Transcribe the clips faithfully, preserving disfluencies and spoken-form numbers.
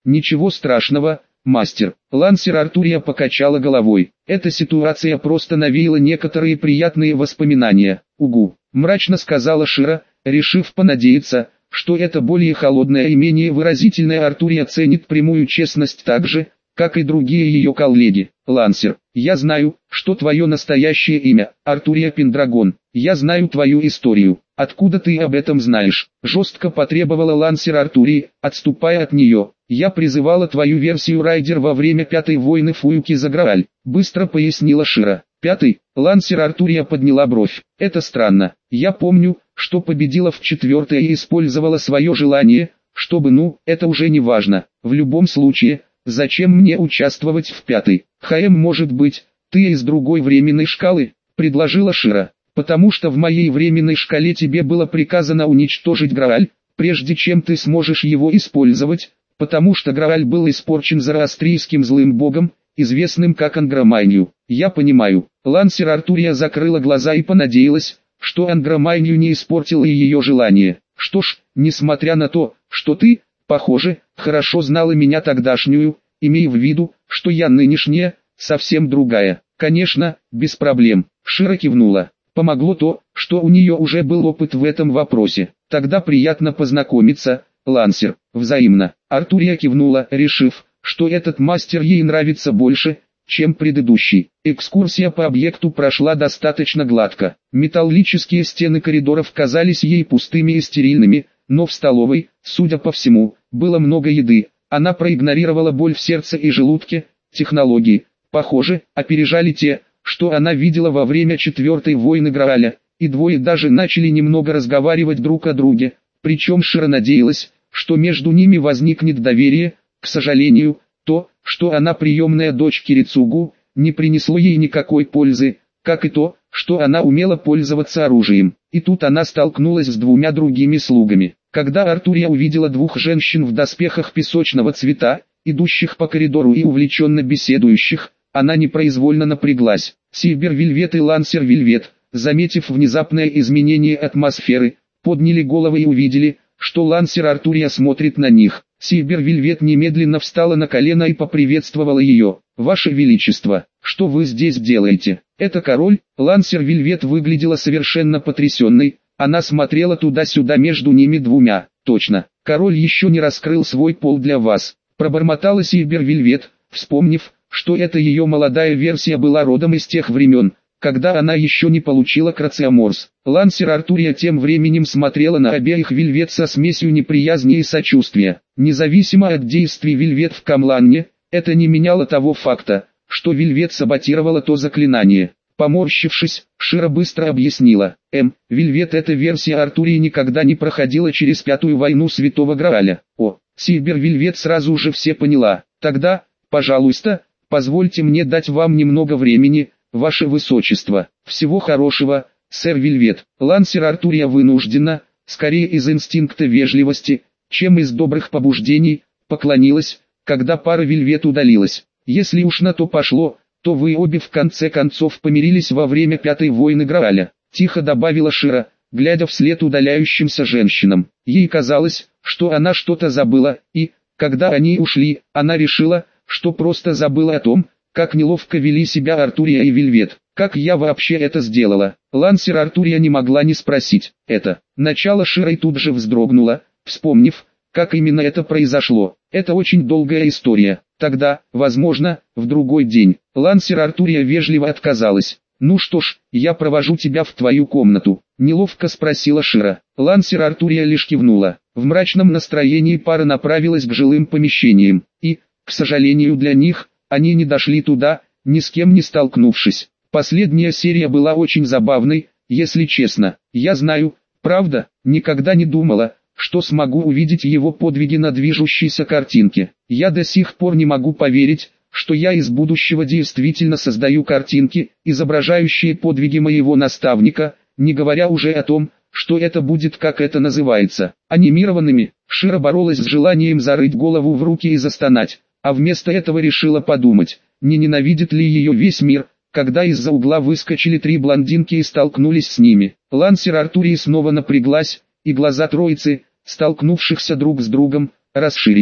Ничего страшного, мастер. Лансер Артурия покачала головой. Эта ситуация просто навеяла некоторые приятные воспоминания. Угу, мрачно сказала Шира, решив понадеяться, что это более холодная и менее выразительная Артурия ценит прямую честность так же, как и другие ее коллеги. Лансер, я знаю, что твое настоящее имя, Артурия Пендрагон. Я знаю твою историю. Откуда ты об этом знаешь? Жестко потребовала Лансер Артурии, отступая от нее. Я призывала твою версию Райдер во время пятой войны Фуюки за Грааль, быстро пояснила Шира. Пятый, Лансер Артурия подняла бровь. Это странно. Я помню, что победила в четвертой и использовала свое желание, чтобы, ну, это уже не важно. В любом случае, зачем мне участвовать в пятой? ХМ, может быть, ты из другой временной шкалы, предложила Шира. Потому что в моей временной шкале тебе было приказано уничтожить Грааль, прежде чем ты сможешь его использовать, потому что Грааль был испорчен зороастрийским злым богом, известным как Ангромайнью. Я понимаю. Лансер Артурия закрыла глаза и понадеялась, что Ангромайнью не испортил и ее желание. Что ж, несмотря на то, что ты, похоже, хорошо знала меня тогдашнюю, имея в виду, что я нынешняя, совсем другая. Конечно, без проблем. Шира кивнула. Помогло то, что у нее уже был опыт в этом вопросе. Тогда приятно познакомиться, Лансер. Взаимно. Артурия кивнула, решив, что этот мастер ей нравится больше, чем предыдущий. Экскурсия по объекту прошла достаточно гладко. Металлические стены коридоров казались ей пустыми и стерильными, но в столовой, судя по всему, было много еды. Она проигнорировала боль в сердце и желудке. Технологии, похоже, опережали те, что она видела во время четвертой войны Грааля, и двое даже начали немного разговаривать друг о друге, причем Шира надеялась, что между ними возникнет доверие. К сожалению, то, что она приемная дочь Кирицугу, не принесло ей никакой пользы, как и то, что она умела пользоваться оружием. И тут она столкнулась с двумя другими слугами. Когда Артурия увидела двух женщин в доспехах песочного цвета, идущих по коридору и увлеченно беседующих, она непроизвольно напряглась. Сильбер Вельвет и Лансер Вельвет, заметив внезапное изменение атмосферы, подняли головы и увидели, что Лансер Артурия смотрит на них. Сильбер Вельвет немедленно встала на колено и поприветствовала ее. «Ваше Величество, что вы здесь делаете?» «Это король». Лансер Вельвет выглядела совершенно потрясенной, она смотрела туда-сюда между ними двумя. «Точно, король еще не раскрыл свой пол для вас», пробормотала Сильбер Вельвет, вспомнив, что эта ее молодая версия была родом из тех времен, когда она еще не получила крациоморс. Лансер Артурия тем временем смотрела на обеих Вельвет со смесью неприязни и сочувствия. Независимо от действий Вельвет в Камланне, это не меняло того факта, что Вельвет саботировала то заклинание. Поморщившись, Шира быстро объяснила. М. Вельвет, эта версия Артурии никогда не проходила через пятую войну Святого Грааля. О, Сильбер Вельвет сразу же все поняла. Тогда, пожалуйста, позвольте мне дать вам немного времени, ваше высочество. Всего хорошего, сэр Вельвет. Лансер Артурия вынуждена, скорее из инстинкта вежливости, чем из добрых побуждений, поклонилась, когда пара Вельвет удалилась. Если уж на то пошло, то вы обе в конце концов помирились во время пятой войны Грааля, тихо добавила Шира, глядя вслед удаляющимся женщинам. Ей казалось, что она что-то забыла, и, когда они ушли, она решила, что просто забыла о том, как неловко вели себя Артурия и Вельвет. Как я вообще это сделала? Лансер Артурия не могла не спросить. Это. Начало Широй тут же вздрогнула, вспомнив, как именно это произошло. Это очень долгая история. Тогда, возможно, в другой день. Лансер Артурия вежливо отказалась. «Ну что ж, я провожу тебя в твою комнату», — неловко спросила Шира. Лансер Артурия лишь кивнула. В мрачном настроении пара направилась к жилым помещениям, и, к сожалению для них, они не дошли туда, ни с кем не столкнувшись. Последняя серия была очень забавной, если честно. Я знаю, правда, никогда не думала, что смогу увидеть его подвиги на движущейся картинке. Я до сих пор не могу поверить, что я из будущего действительно создаю картинки, изображающие подвиги моего наставника, не говоря уже о том, что это будет, как это называется, анимированными. Шира боролась с желанием зарыть голову в руки и застонать, а вместо этого решила подумать, не ненавидит ли ее весь мир, когда из-за угла выскочили три блондинки и столкнулись с ними. Лансер Артурии снова напряглась, и глаза троицы, столкнувшихся друг с другом, расширились.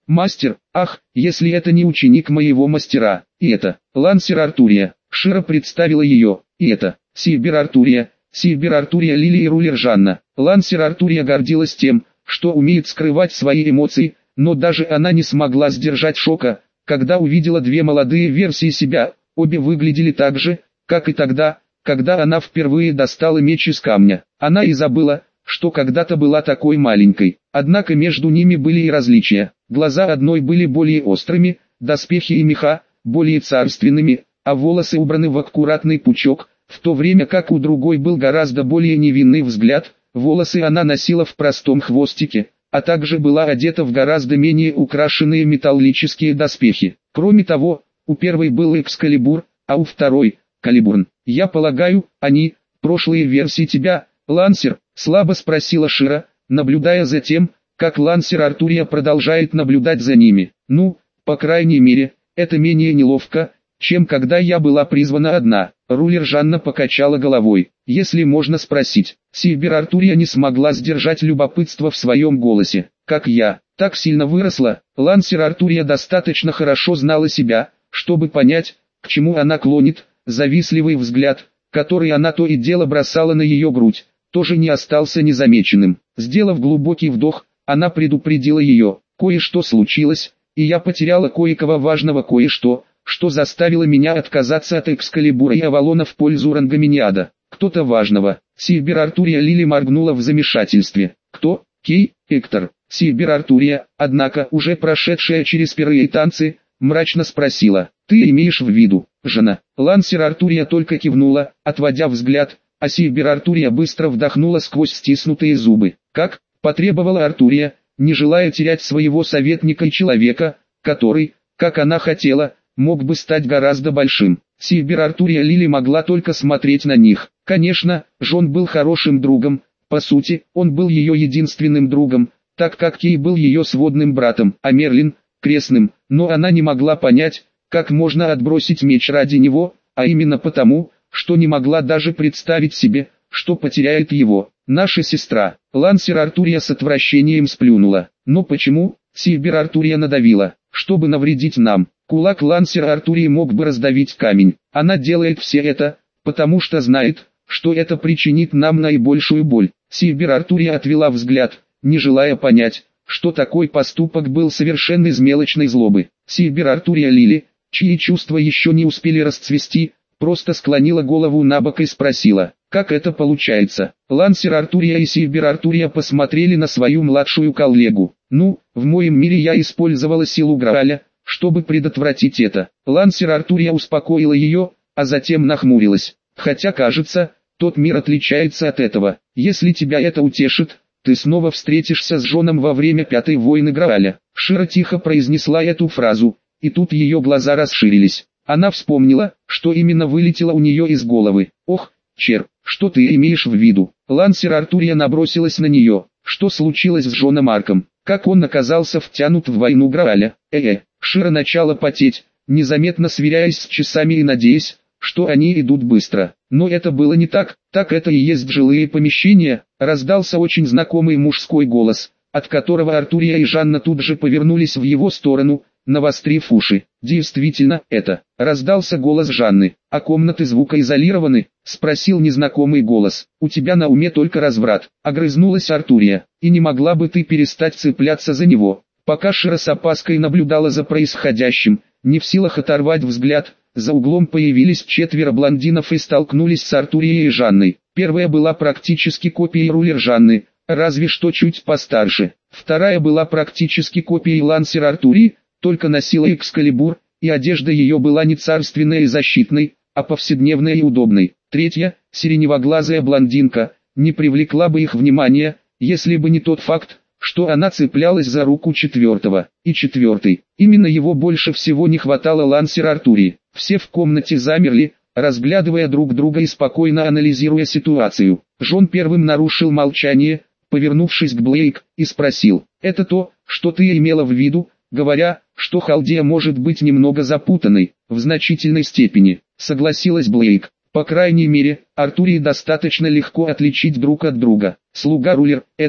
Мастер, ах, если это не ученик моего мастера, и это, Лансер Артурия, Шира представила ее, и это, Сильбер Артурия, Сильбер Артурия Лилии Рулер Жанна. Лансер Артурия гордилась тем, что умеет скрывать свои эмоции, но даже она не смогла сдержать шока, когда увидела две молодые версии себя, обе выглядели так же, как и тогда, когда она впервые достала меч из камня. Она и забыла, что когда-то была такой маленькой, однако между ними были и различия. Глаза одной были более острыми, доспехи и меха более царственными, а волосы убраны в аккуратный пучок, в то время как у другой был гораздо более невинный взгляд. Волосы она носила в простом хвостике, а также была одета в гораздо менее украшенные металлические доспехи. Кроме того, у первой был Экскалибур, а у второй – Калибурн. «Я полагаю, они – прошлые версии тебя, Лансер?» – слабо спросила Шира, наблюдая за тем, как Лансер Артурия продолжает наблюдать за ними. «Ну, по крайней мере, это менее неловко, чем когда я была призвана одна». Рулер Жанна покачала головой. «Если можно спросить». Сильбер Артурия не смогла сдержать любопытство в своем голосе. «Как я, так сильно выросла». Лансер Артурия достаточно хорошо знала себя, чтобы понять, к чему она клонит. Завистливый взгляд, который она то и дело бросала на ее грудь, тоже не остался незамеченным. Сделав глубокий вдох, она предупредила ее: «Кое-что случилось, и я потеряла кое-кого важного, кое-что, что заставило меня отказаться от Экскалибура и Авалона в пользу Рангоминиада». «Кто-то важного». Сильбер Артурия Лили моргнула в замешательстве. «Кто?» «Кей, Эктор». Сильбер Артурия, однако уже прошедшая через первые танцы, мрачно спросила: «Ты имеешь в виду, жена?» Лансер Артурия только кивнула, отводя взгляд, а Сильбер Артурия быстро вдохнула сквозь стиснутые зубы. «Как?» – потребовала Артурия, не желая терять своего советника и человека, который, как она хотела, мог бы стать гораздо большим. Сильбер Артурия Лили могла только смотреть на них. Конечно, Жон был хорошим другом, по сути, он был ее единственным другом, так как Кей был ее сводным братом, а Мерлин – крестным, но она не могла понять, как можно отбросить меч ради него, а именно потому, что не могла даже представить себе, что потеряет его. «Наша сестра». Лансер Артурия с отвращением сплюнула. «Но почему?» Сильбер Артурия надавила, чтобы навредить нам. Кулак Лансера Артурии мог бы раздавить камень. Она делает все это, потому что знает, что это причинит нам наибольшую боль. Сильбер Артурия отвела взгляд, не желая понять, что такой поступок был совершен из мелочной злобы. Сильбер Артурия Лили, чьи чувства еще не успели расцвести, просто склонила голову набок и спросила: «Как это получается?» Лансер Артурия и Сильбер Артурия посмотрели на свою младшую коллегу. «Ну, в моем мире я использовала силу Грааля, чтобы предотвратить это». Лансер Артурия успокоила ее, а затем нахмурилась. «Хотя кажется, тот мир отличается от этого. Если тебя это утешит, ты снова встретишься с Жоном во время пятой войны Грааля». Шира тихо произнесла эту фразу, и тут ее глаза расширились. Она вспомнила, что именно вылетело у нее из головы. «Ох, Чер, что ты имеешь в виду?» Лансер Артурия набросилась на нее. «Что случилось с Жоном Арком? Как он оказался втянут в войну Грааля?» Э-э, Шира начала потеть, незаметно сверяясь с часами и надеясь, что они идут быстро. Но это было не так. «Так это и есть жилые помещения», раздался очень знакомый мужской голос, от которого Артурия и Жанна тут же повернулись в его сторону, навострив уши. «Действительно, это», раздался голос Жанны. «А комнаты звукоизолированы?» спросил незнакомый голос. «У тебя на уме только разврат», огрызнулась Артурия. «И не могла бы ты перестать цепляться за него?» Пока Шира с опаской наблюдала за происходящим, не в силах оторвать взгляд, за углом появились четверо блондинов и столкнулись с Артурией и Жанной. Первая была практически копией Рулер Жанны, разве что чуть постарше. Вторая была практически копией Лансера Артурии, только носила Экскалибур, и одежда ее была не царственной и защитной, а повседневной и удобной. Третья, сиреневоглазая блондинка, не привлекла бы их внимания, если бы не тот факт, что она цеплялась за руку четвертого. И четвертый, именно его больше всего не хватало Лансера Артурии. Все в комнате замерли, разглядывая друг друга и спокойно анализируя ситуацию. Жон первым нарушил молчание, повернувшись к Блейк, и спросил: «Это то, что ты имела в виду, говоря, что Халдея может быть немного запутанной?» «В значительной степени», согласилась Блейк. «По крайней мере, Артурии достаточно легко отличить друг от друга. Слуга Рулер — это,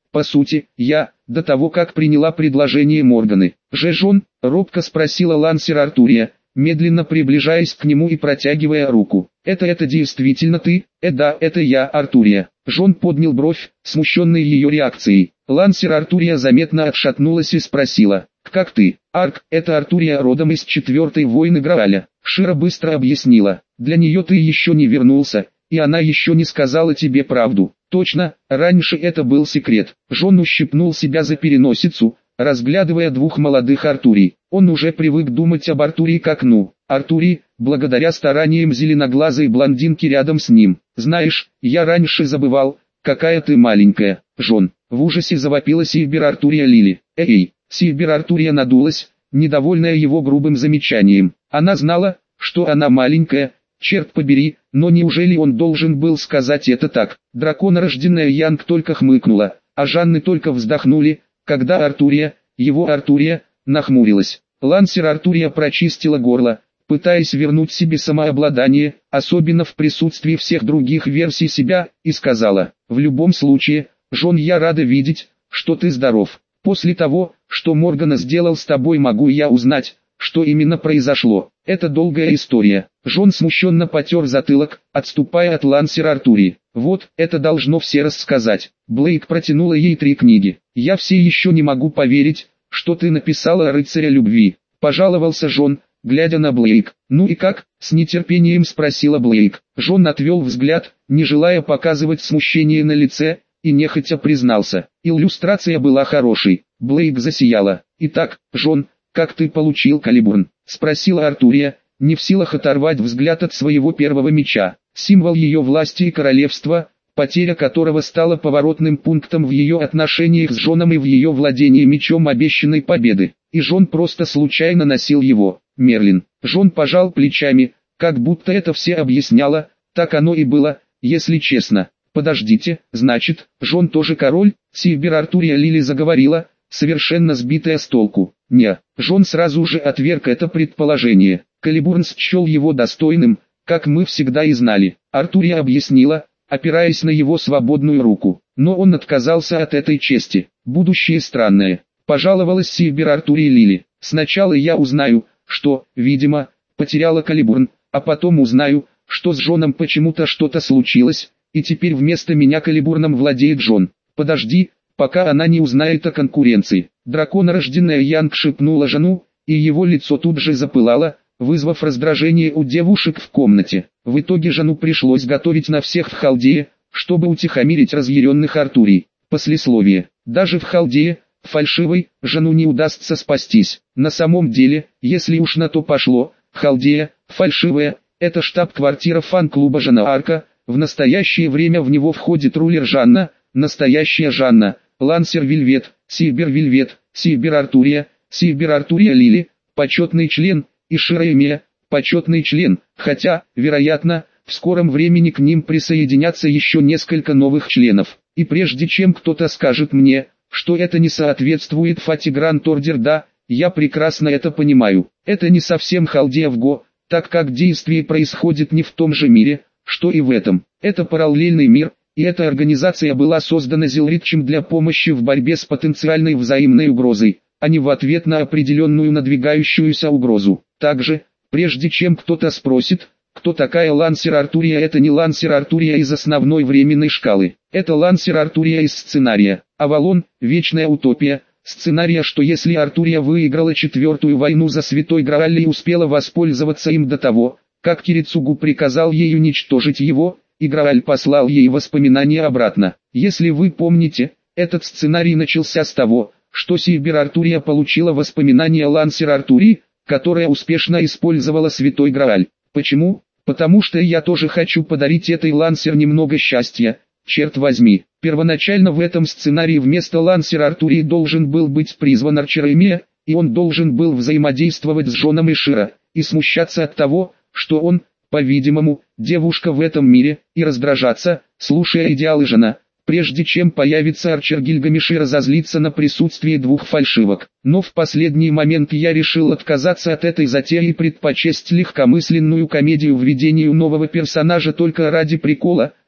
По сути, я, до того как приняла предложение Морганы. «Жежон?» — робко спросила Лансер Артурия, медленно приближаясь к нему и протягивая руку. «Это это действительно ты?» «Э да, это я, Артурия». Жон поднял бровь, смущенный ее реакцией. Лансер Артурия заметно отшатнулась и спросила: «Как ты?» «Арк, это Артурия родом из четвертой войны Грааля». Шира быстро объяснила: «Для нее ты еще не вернулся, и она еще не сказала тебе правду». «Точно, раньше это был секрет». Жон ущипнул себя за переносицу, разглядывая двух молодых Артурий. Он уже привык думать об Артурии как ну, Артурии, благодаря стараниям зеленоглазой блондинки рядом с ним. «Знаешь, я раньше забывал, какая ты маленькая, Жон». В ужасе завопила Сильбер Артурия Лили. «Эй!» Сильбер Артурия надулась, недовольная его грубым замечанием. Она знала, что она маленькая, черт побери, но неужели он должен был сказать это так? Драконорожденная Янг только хмыкнула, а Жанны только вздохнули, когда Артурия, его Артурия, нахмурилась. Лансер Артурия прочистила горло, пытаясь вернуть себе самообладание, особенно в присутствии всех других версий себя, и сказала: «В любом случае, Жон, я рада видеть, что ты здоров. После того, что Моргана сделал с тобой, могу я узнать, что именно произошло. Это долгая история». Жон смущенно потер затылок, отступая от Лансера Артурии. «Вот, это должно все рассказать». Блейк протянула ей три книги. «Я все еще не могу поверить, что ты написала «Рыцаря любви», — пожаловался Жон, глядя на Блейк. «Ну и как?» — с нетерпением спросила Блейк. Жон отвел взгляд, не желая показывать смущение на лице, и нехотя признался: «Иллюстрация была хорошей». Блейк засияла. «Итак, Жон, как ты получил Калибурн?» — спросила Артурия, не в силах оторвать взгляд от своего первого меча. Символ ее власти и королевства, потеря которого стала поворотным пунктом в ее отношениях с Жоном и в ее владении мечом обещанной победы. И Жон просто случайно носил его. Мерлин. Жон пожал плечами, как будто это все объясняло. Так оно и было, если честно. «Подождите, значит, Жон тоже король?» Сильбер Артурия Лили заговорила, совершенно сбитая с толку. «Не». Жон сразу же отверг это предположение. Калибурн счел его достойным, как мы всегда и знали. Артурия объяснила, опираясь на его свободную руку. Но он отказался от этой чести. «Будущее странное», — пожаловалась Сильбер Артурия Лили. «Сначала я узнаю, что, видимо, потеряла Калибурн, а потом узнаю, что с Жоном почему-то что-то случилось, и теперь вместо меня Калибурном владеет Жон. Подожди, пока она не узнает о конкуренции». Драконорожденная Янг шепнула Жону, и его лицо тут же запылало, вызвав раздражение у девушек в комнате. В итоге Жону пришлось готовить на всех в Халдее, чтобы утихомирить разъяренных Артурий. Послесловие. Даже в Халдее, фальшивой, Жону не удастся спастись. На самом деле, если уж на то пошло, Халдея, фальшивая, это штаб-квартира фан-клуба Жона Арка. В настоящее время в него входит рулер Жанна, настоящая Жанна, Лансер Вильвет, Сильбер Вильвет, Сильбер Артурия, Сильбер Артурия Лили, почетный член, и Шира Эмия, почетный член, хотя, вероятно, в скором времени к ним присоединятся еще несколько новых членов. И прежде чем кто-то скажет мне, что это не соответствует Фати Гранд Ордер, да, я прекрасно это понимаю. Это не совсем Халдея в Го, так как действие происходит не в том же мире, что и в этом. Это параллельный мир, и эта организация была создана Зилридчем для помощи в борьбе с потенциальной взаимной угрозой, а не в ответ на определенную надвигающуюся угрозу. Также, прежде чем кто-то спросит, кто такая Лансер Артурия, это не Лансер Артурия из основной временной шкалы. Это Лансер Артурия из сценария. Авалон, вечная утопия, сценария, что если Артурия выиграла четвертую войну за Святой Грааль и успела воспользоваться им до того, как Кирицугу приказал ей уничтожить его, и Грааль послал ей воспоминания обратно. Если вы помните, этот сценарий начался с того, что Сильбер Артурия получила воспоминания Лансер Артурии, которая успешно использовала Святой Грааль. Почему? Потому что я тоже хочу подарить этой Лансер немного счастья, черт возьми. Первоначально в этом сценарии вместо Лансер Артурии должен был быть призван Арчер Эмия, и он должен был взаимодействовать с Жоном и Шира, и смущаться от того, что он, по-видимому, девушка в этом мире, и раздражаться, слушая идеалы Жона, прежде чем появится Арчер Гильгамеш и разозлиться на присутствие двух фальшивок. Но в последний момент я решил отказаться от этой затеи и предпочесть легкомысленную комедию введению нового персонажа только ради прикола,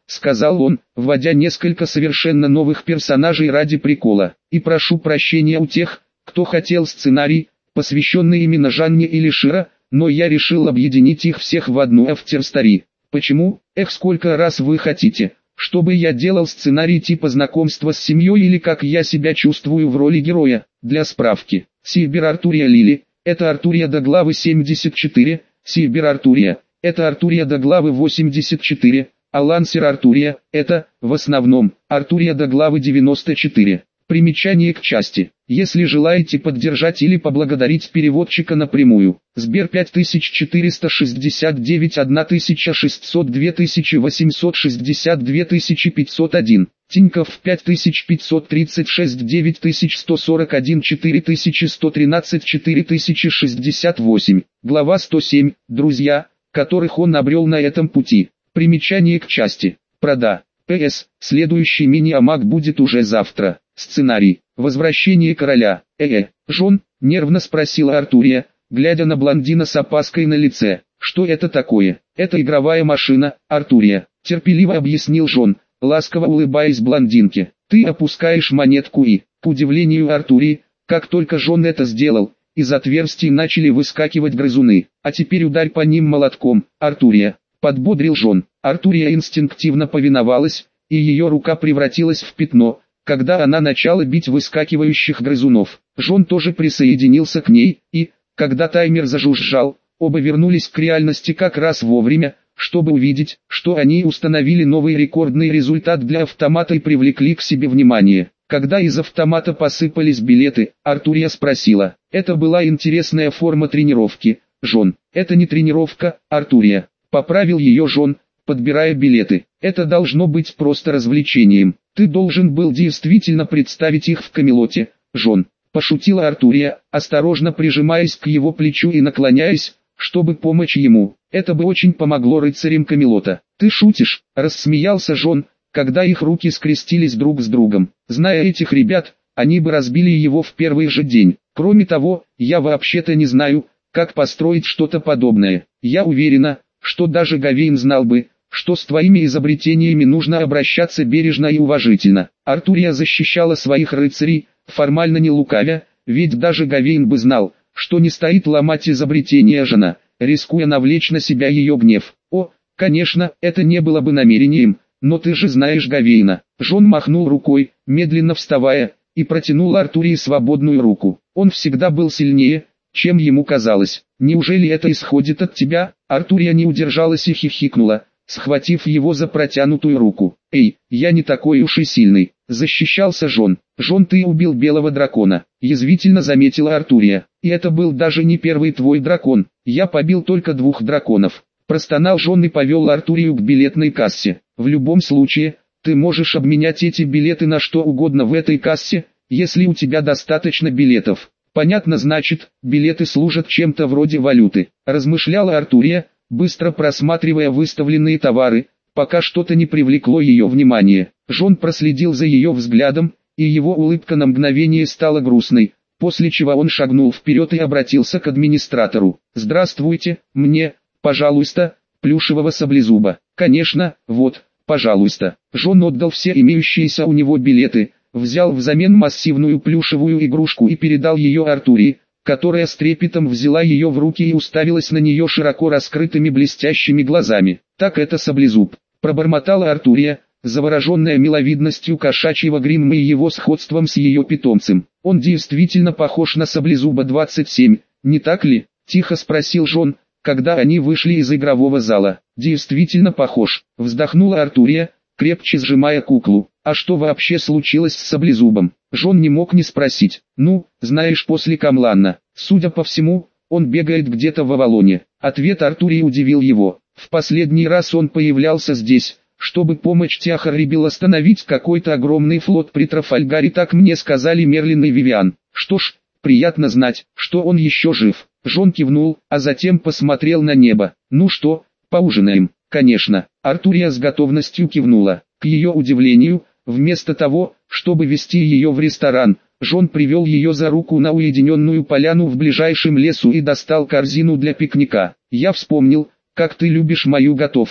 сказал он, вводя несколько совершенно новых персонажей ради прикола. И прошу прощения у тех, кто хотел сценарий, посвященный именно Жанне или Широ, но я решил объединить их всех в одну авторстори. Почему? Эх, сколько раз вы хотите, чтобы я делал сценарий типа знакомства с семьей или как я себя чувствую в роли героя? Для справки, Сибир Артурия Лили, это Артурия до главы семьдесят четыре, Сибир Артурия, это Артурия до главы восемьдесят четыре, а Лансер Артурия, это, в основном, Артурия до главы девяносто четыре. Примечание к части. Если желаете поддержать или поблагодарить переводчика напрямую, Сбер пять тысяч четыреста шестьдесят девять тысяча шестьсот два тысячи восемьсот шестьдесят два тысячи пятьсот один, Тинькофф пять тысяч пятьсот тридцать шесть девять тысяч сто сорок один четыре тысячи сто тринадцать четыре тысячи шестьдесят восемь, глава сто семь, друзья, которых он обрел на этом пути. Примечание к части. Прода. П С. Следующий мини-амаг будет уже завтра. Сценарий. Возвращение короля. Э-э. Жон, нервно спросила Артурия, глядя на блондина с опаской на лице. Что это такое? Это игровая машина, Артурия. Терпеливо объяснил Жон, ласково улыбаясь блондинке. Ты опускаешь монетку и, к удивлению Артурии, как только Жон это сделал, из отверстий начали выскакивать грызуны. А теперь ударь по ним молотком, Артурия. Подбодрил Жон. Артурия инстинктивно повиновалась, и ее рука превратилась в пятно, когда она начала бить выскакивающих грызунов. Жон тоже присоединился к ней, и, когда таймер зажужжал, оба вернулись к реальности как раз вовремя, чтобы увидеть, что они установили новый рекордный результат для автомата и привлекли к себе внимание. Когда из автомата посыпались билеты, Артурия спросила. Это была интересная форма тренировки, Жон. Это не тренировка, Артурия. Поправил ее Жон, подбирая билеты. Это должно быть просто развлечением. Ты должен был действительно представить их в Камелоте, Жон. Пошутила Артурия, осторожно прижимаясь к его плечу и наклоняясь, чтобы помочь ему. Это бы очень помогло рыцарям Камелота. Ты шутишь? Рассмеялся Жон, когда их руки скрестились друг с другом. Зная этих ребят, они бы разбили его в первый же день. Кроме того, я вообще-то не знаю, как построить что-то подобное. Я уверена, что даже Гавейн знал бы, что с твоими изобретениями нужно обращаться бережно и уважительно. Артурия защищала своих рыцарей, формально не лукавя, ведь даже Гавейн бы знал, что не стоит ломать изобретения жена, рискуя навлечь на себя ее гнев. О, конечно, это не было бы намерением, но ты же знаешь Гавейна. Жон махнул рукой, медленно вставая, и протянул Артурии свободную руку. Он всегда был сильнее, чем ему казалось. Неужели это исходит от тебя? Артурия не удержалась и хихикнула, схватив его за протянутую руку. Эй, я не такой уж и сильный, защищался Жон. Жон, ты убил белого дракона, язвительно заметила Артурия. И это был даже не первый твой дракон, я побил только двух драконов. Простонал Жон и повел Артурию к билетной кассе. В любом случае, ты можешь обменять эти билеты на что угодно в этой кассе, если у тебя достаточно билетов. Понятно, значит, билеты служат чем-то вроде валюты, размышляла Артурия, быстро просматривая выставленные товары, пока что-то не привлекло ее внимание. Жон проследил за ее взглядом, и его улыбка на мгновение стала грустной, после чего он шагнул вперед и обратился к администратору. «Здравствуйте, мне, пожалуйста, плюшевого саблезуба». «Конечно, вот, пожалуйста». Жон отдал все имеющиеся у него билеты, взял взамен массивную плюшевую игрушку и передал ее Артурии, которая с трепетом взяла ее в руки и уставилась на нее широко раскрытыми блестящими глазами. «Так это саблезуб», — пробормотала Артурия, завороженная миловидностью кошачьего гримма и его сходством с ее питомцем. «Он действительно похож на саблезуба двадцать семь, не так ли?» — тихо спросил Жон, когда они вышли из игрового зала. «Действительно похож», — вздохнула Артурия, крепче сжимая куклу. «А что вообще случилось с саблезубом?» Жон не мог не спросить. «Ну, знаешь, после Камланна, судя по всему, он бегает где-то в Авалоне». Ответ Артурии удивил его. В последний раз он появлялся здесь, чтобы помочь Тиахарибил остановить какой-то огромный флот при Трафальгаре, так мне сказали Мерлин и Вивиан. Что ж, приятно знать, что он еще жив. Жон кивнул, а затем посмотрел на небо. «Ну что, поужинаем?» «Конечно». Артурия с готовностью кивнула. К ее удивлению, вместо того, чтобы вести ее в ресторан, Жон привел ее за руку на уединенную поляну в ближайшем лесу и достал корзину для пикника. «Я вспомнил, как ты любишь мою готовку»,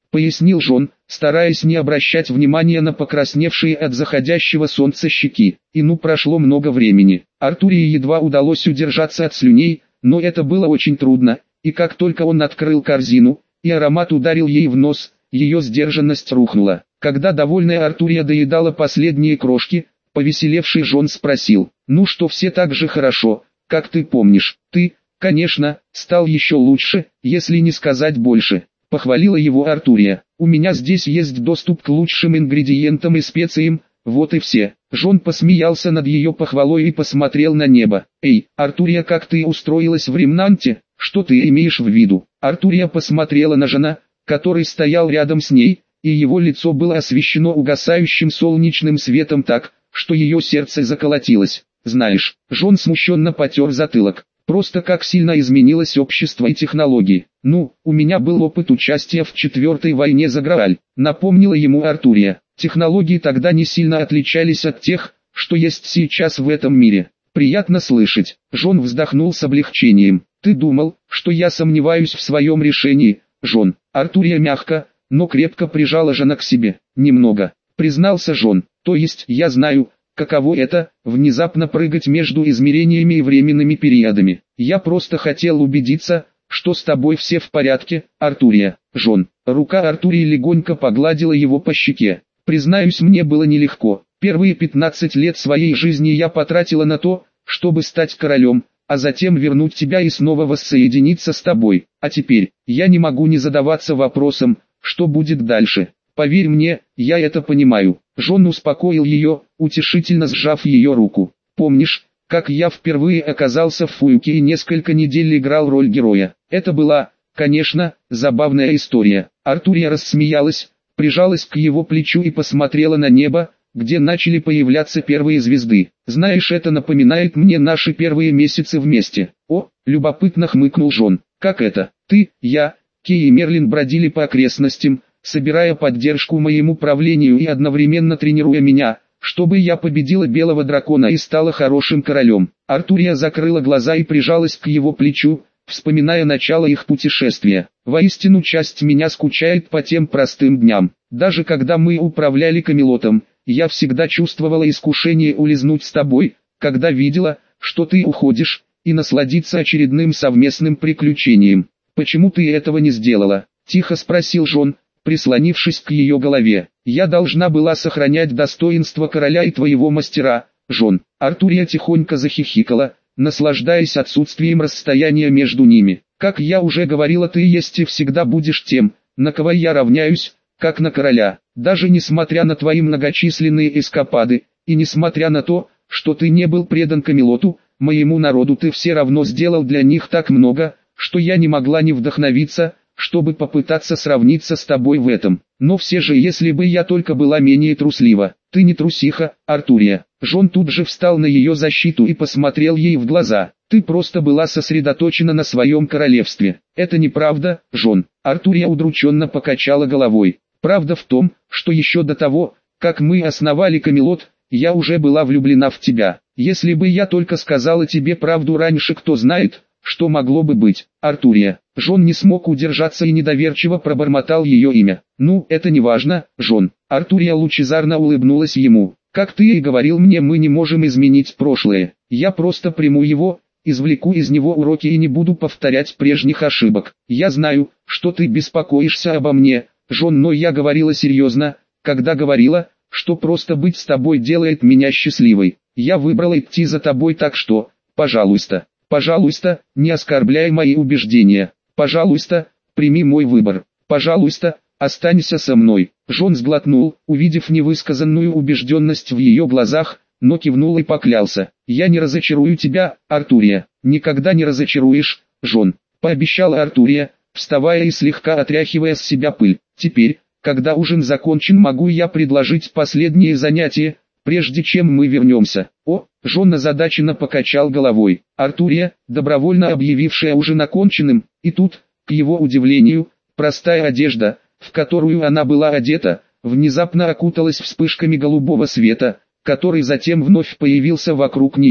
пояснил Жон, стараясь не обращать внимания на покрасневшие от заходящего солнца щеки. И ну прошло много времени. Артурии едва удалось удержаться от слюней, но это было очень трудно, и как только он открыл корзину, и аромат ударил ей в нос, ее сдержанность рухнула. Когда довольная Артурия доедала последние крошки, повеселевший Жон спросил: «Ну что, все так же хорошо, как ты помнишь?» «Ты, конечно, стал еще лучше, если не сказать больше», — похвалила его Артурия. «У меня здесь есть доступ к лучшим ингредиентам и специям, вот и все». Жон посмеялся над ее похвалой и посмотрел на небо. «Эй, Артурия, как ты устроилась в Ремнанте? Что ты имеешь в виду?» Артурия посмотрела на Жона, который стоял рядом с ней, и его лицо было освещено угасающим солнечным светом так, что ее сердце заколотилось. «Знаешь», — Жон смущенно потер затылок, «просто как сильно изменилось общество и технологии. Ну, у меня был опыт участия в четвертой войне за Грааль», — напомнила ему Артурия. «Технологии тогда не сильно отличались от тех, что есть сейчас в этом мире». «Приятно слышать», — Жон вздохнул с облегчением. «Ты думал, что я сомневаюсь в своем решении, Жон?» Артурия мягко, но крепко прижала Жона к себе. «Немного», — признался Жон. «То есть я знаю, каково это, внезапно прыгать между измерениями и временными периодами. Я просто хотел убедиться, что с тобой все в порядке, Артурия». «Жон». Рука Артурии легонько погладила его по щеке. «Признаюсь, мне было нелегко. Первые пятнадцать лет своей жизни я потратила на то, чтобы стать королем, а затем вернуть тебя и снова воссоединиться с тобой. А теперь, я не могу не задаваться вопросом, что будет дальше. Поверь мне, я это понимаю». Жон успокоил ее, утешительно сжав ее руку. «Помнишь, как я впервые оказался в Фуюке и несколько недель играл роль героя? Это была, конечно, забавная история». Артурия рассмеялась, прижалась к его плечу и посмотрела на небо, где начали появляться первые звезды. «Знаешь, это напоминает мне наши первые месяцы вместе». «О», любопытно хмыкнул Жон. «Как это? Ты, я, Кей и Мерлин бродили по окрестностям, собирая поддержку моему правлению и одновременно тренируя меня, чтобы я победила белого дракона и стала хорошим королем». Артурия закрыла глаза и прижалась к его плечу, вспоминая начало их путешествия. «Воистину, часть меня скучает по тем простым дням. Даже когда мы управляли Камелотом, я всегда чувствовала искушение улизнуть с тобой, когда видела, что ты уходишь, и насладиться очередным совместным приключением. Почему ты этого не сделала?» — тихо спросил Жон, прислонившись к ее голове. «Я должна была сохранять достоинство короля и твоего мастера, Жон». Артурия тихонько захихикала, наслаждаясь отсутствием расстояния между ними. «Как я уже говорила, ты есть и всегда будешь тем, на кого я равняюсь, как на короля. Даже несмотря на твои многочисленные эскапады, и несмотря на то, что ты не был предан Камелоту, моему народу ты все равно сделал для них так много, что я не могла не вдохновиться, чтобы попытаться сравниться с тобой в этом. Но все же, если бы я только была менее труслива». «Ты не трусиха, Артурия». Жон тут же встал на ее защиту и посмотрел ей в глаза. «Ты просто была сосредоточена на своем королевстве». «Это неправда, Жон». Артурия удрученно покачала головой. «Правда в том, что еще до того, как мы основали Камелот, я уже была влюблена в тебя. Если бы я только сказала тебе правду раньше, кто знает, что могло бы быть». «Артурия». Жон не смог удержаться и недоверчиво пробормотал ее имя. «Ну, это не важно, Жон». Артурия лучезарно улыбнулась ему. «Как ты и говорил мне, мы не можем изменить прошлое. Я просто приму его, извлеку из него уроки и не буду повторять прежних ошибок. Я знаю, что ты беспокоишься обо мне, Жон, но я говорила серьезно, когда говорила, что просто быть с тобой делает меня счастливой. Я выбрала идти за тобой, так что, пожалуйста, пожалуйста, не оскорбляй мои убеждения. Пожалуйста, прими мой выбор. Пожалуйста, останься со мной». Жон сглотнул, увидев невысказанную убежденность в ее глазах, но кивнул и поклялся. «Я не разочарую тебя, Артурия». «Никогда не разочаруешь, Жон», — пообещала Артурия, вставая и слегка отряхивая с себя пыль. «Теперь, когда ужин закончен, могу я предложить последнее занятие, прежде чем мы вернемся?» «О», — Жон озадаченно покачал головой. Артурия, добровольно объявившая ужин оконченным, и тут, к его удивлению, простая одежда, в которую она была одета, внезапно окуталась вспышками голубого света, который затем вновь появился вокруг нее.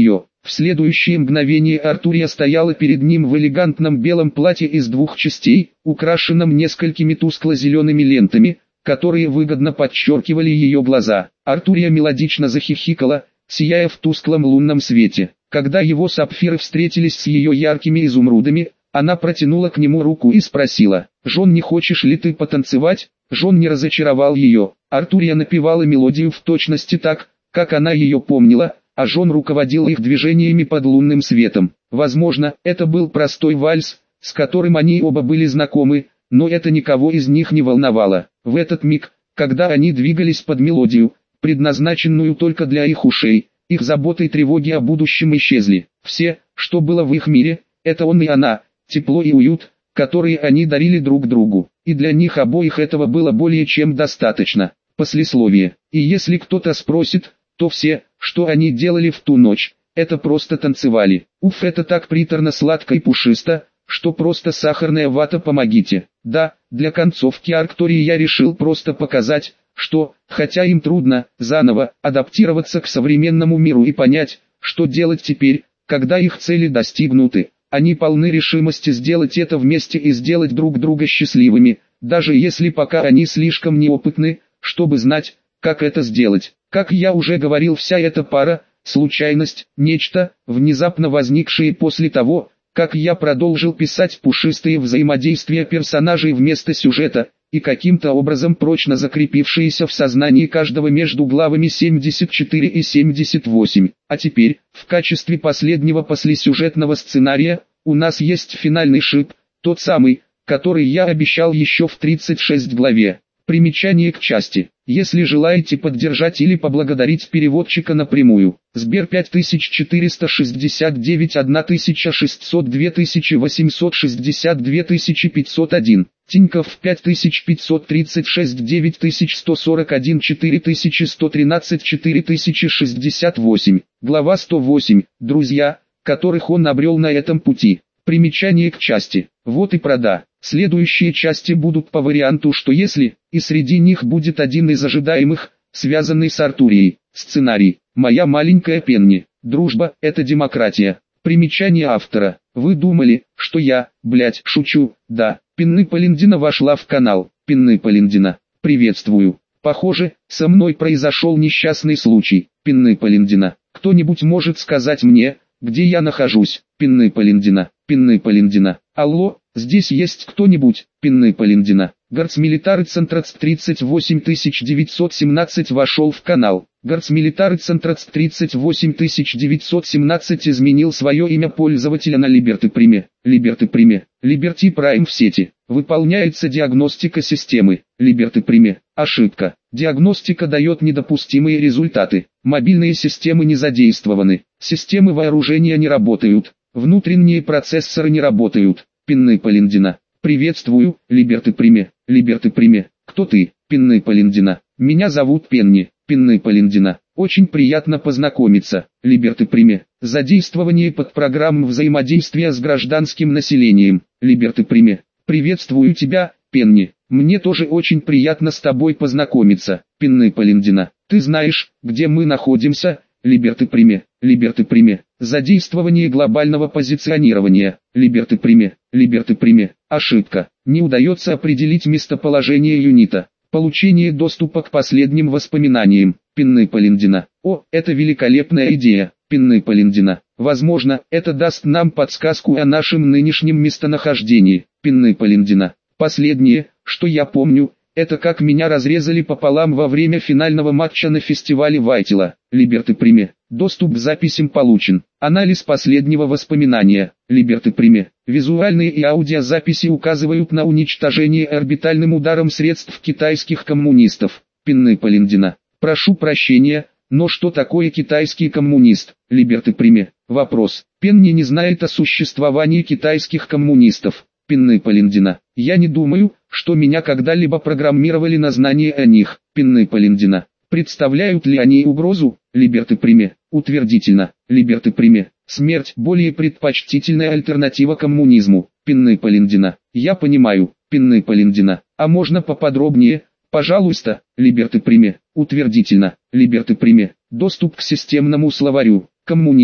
В следующее мгновение Артурия стояла перед ним в элегантном белом платье из двух частей, украшенном несколькими тускло-зелеными лентами, которые выгодно подчеркивали ее глаза. Артурия мелодично захихикала, сияя в тусклом лунном свете. Когда его сапфиры встретились с ее яркими изумрудами, она протянула к нему руку и спросила: «Жон, не хочешь ли ты потанцевать?» Жон не разочаровал ее. Артурия напевала мелодию в точности так, как она ее помнила, а Жон руководил их движениями под лунным светом. Возможно, это был простой вальс, с которым они оба были знакомы, но это никого из них не волновало. В этот миг, когда они двигались под мелодию, предназначенную только для их ушей, их заботы и тревоги о будущем исчезли. Все, что было в их мире, это он и она, тепло и уют, которые они дарили друг другу, и для них обоих этого было более чем достаточно. Послесловие. И если кто-то спросит, то все, что они делали в ту ночь, это просто танцевали. Уф, это так приторно, сладко и пушисто, что просто сахарная вата, помогите. Да, для концовки Арктории я решил просто показать, что, хотя им трудно, заново, адаптироваться к современному миру и понять, что делать теперь, когда их цели достигнуты. Они полны решимости сделать это вместе и сделать друг друга счастливыми, даже если пока они слишком неопытны, чтобы знать, как это сделать. Как я уже говорил, вся эта пара – случайность, нечто, внезапно возникшее после того, как я продолжил писать пушистые взаимодействия персонажей вместо сюжета, и каким-то образом прочно закрепившиеся в сознании каждого между главами семьдесят четыре и семьдесят восемь. А теперь, в качестве последнего послесюжетного сценария, у нас есть финальный шип, тот самый, который я обещал еще в тридцать шестой главе. Примечание к части. Если желаете поддержать или поблагодарить переводчика напрямую, Сбер пять тысяч четыреста шестьдесят девять тысяча шестьсот два тысячи восемьсот шестьдесят два тысячи пятьсот один, Тинькофф пять тысяч пятьсот тридцать шесть девять тысяч сто сорок один четыре тысячи сто тринадцать четыре тысячи шестьдесят восемь, глава сто восемь, друзья, которых он обрел на этом пути. Примечание к части. Вот и прода. Следующие части будут по варианту, что если, и среди них будет один из ожидаемых, связанный с Артурией. Сценарий. Моя маленькая Пенни. Дружба – это демократия. Примечание автора. Вы думали, что я, блять, шучу? Да. Пенны Полиндина вошла в канал. Пенны Полиндина. Приветствую. Похоже, со мной произошел несчастный случай. Пенны Полиндина. Кто-нибудь может сказать мне, где я нахожусь? Пенны Полиндина. Пенны Полиндина. Алло, здесь есть кто-нибудь? Пенны Полиндина. Горцмилитары Центрац тридцать восемь тысяч девятьсот семнадцать вошел в канал. Горцмилитары Центрац тридцать восемь тысяч девятьсот семнадцать изменил свое имя пользователя на Liberty Prime. Liberty Prime. Liberty Prime в сети. Выполняется диагностика системы. Liberty Prime. Ошибка. Диагностика дает недопустимые результаты. Мобильные системы не задействованы. Системы вооружения не работают. Внутренние процессоры не работают. Пенны Полиндина. Приветствую, Liberty Prime. Liberty Prime. Кто ты? Пенны Полиндина. Меня зовут Пенни. Пенны Полиндина. Очень приятно познакомиться. Liberty Prime. Задействование под программ взаимодействия с гражданским населением. Liberty Prime. Приветствую тебя, Пенни. Мне тоже очень приятно с тобой познакомиться. Пенны Полиндина. Ты знаешь, где мы находимся? Liberty Prime. Liberty Prime. Задействование глобального позиционирования. Liberty Prime. Liberty Prime. Ошибка. Не удается определить местоположение юнита. Получение доступа к последним воспоминаниям. Пенны Полиндина. О, это великолепная идея. Пенны Полиндина. Возможно, это даст нам подсказку о нашем нынешнем местонахождении. Пенны Полиндина. Последнее, что я помню, это как меня разрезали пополам во время финального матча на фестивале Вайтила. Liberty Prime. Доступ к записям получен. Анализ последнего воспоминания. Liberty Prime. Визуальные и аудиозаписи указывают на уничтожение орбитальным ударом средств китайских коммунистов. Пенны Полиндина. Прошу прощения, но что такое китайский коммунист? Liberty Prime. Вопрос. Пенни не знает о существовании китайских коммунистов. Пенны Полиндина. Я не думаю, что меня когда-либо программировали на знание о них. Пенны Полиндина. Представляют ли они угрозу? Liberty Prime. Утвердительно. Liberty Prime. Смерть – более предпочтительная альтернатива коммунизму. Пенны Полиндина. Я понимаю. Пенны Полиндина. А можно поподробнее? Пожалуйста. Liberty Prime. Утвердительно. Liberty Prime. Доступ к системному словарю. Коммунизм –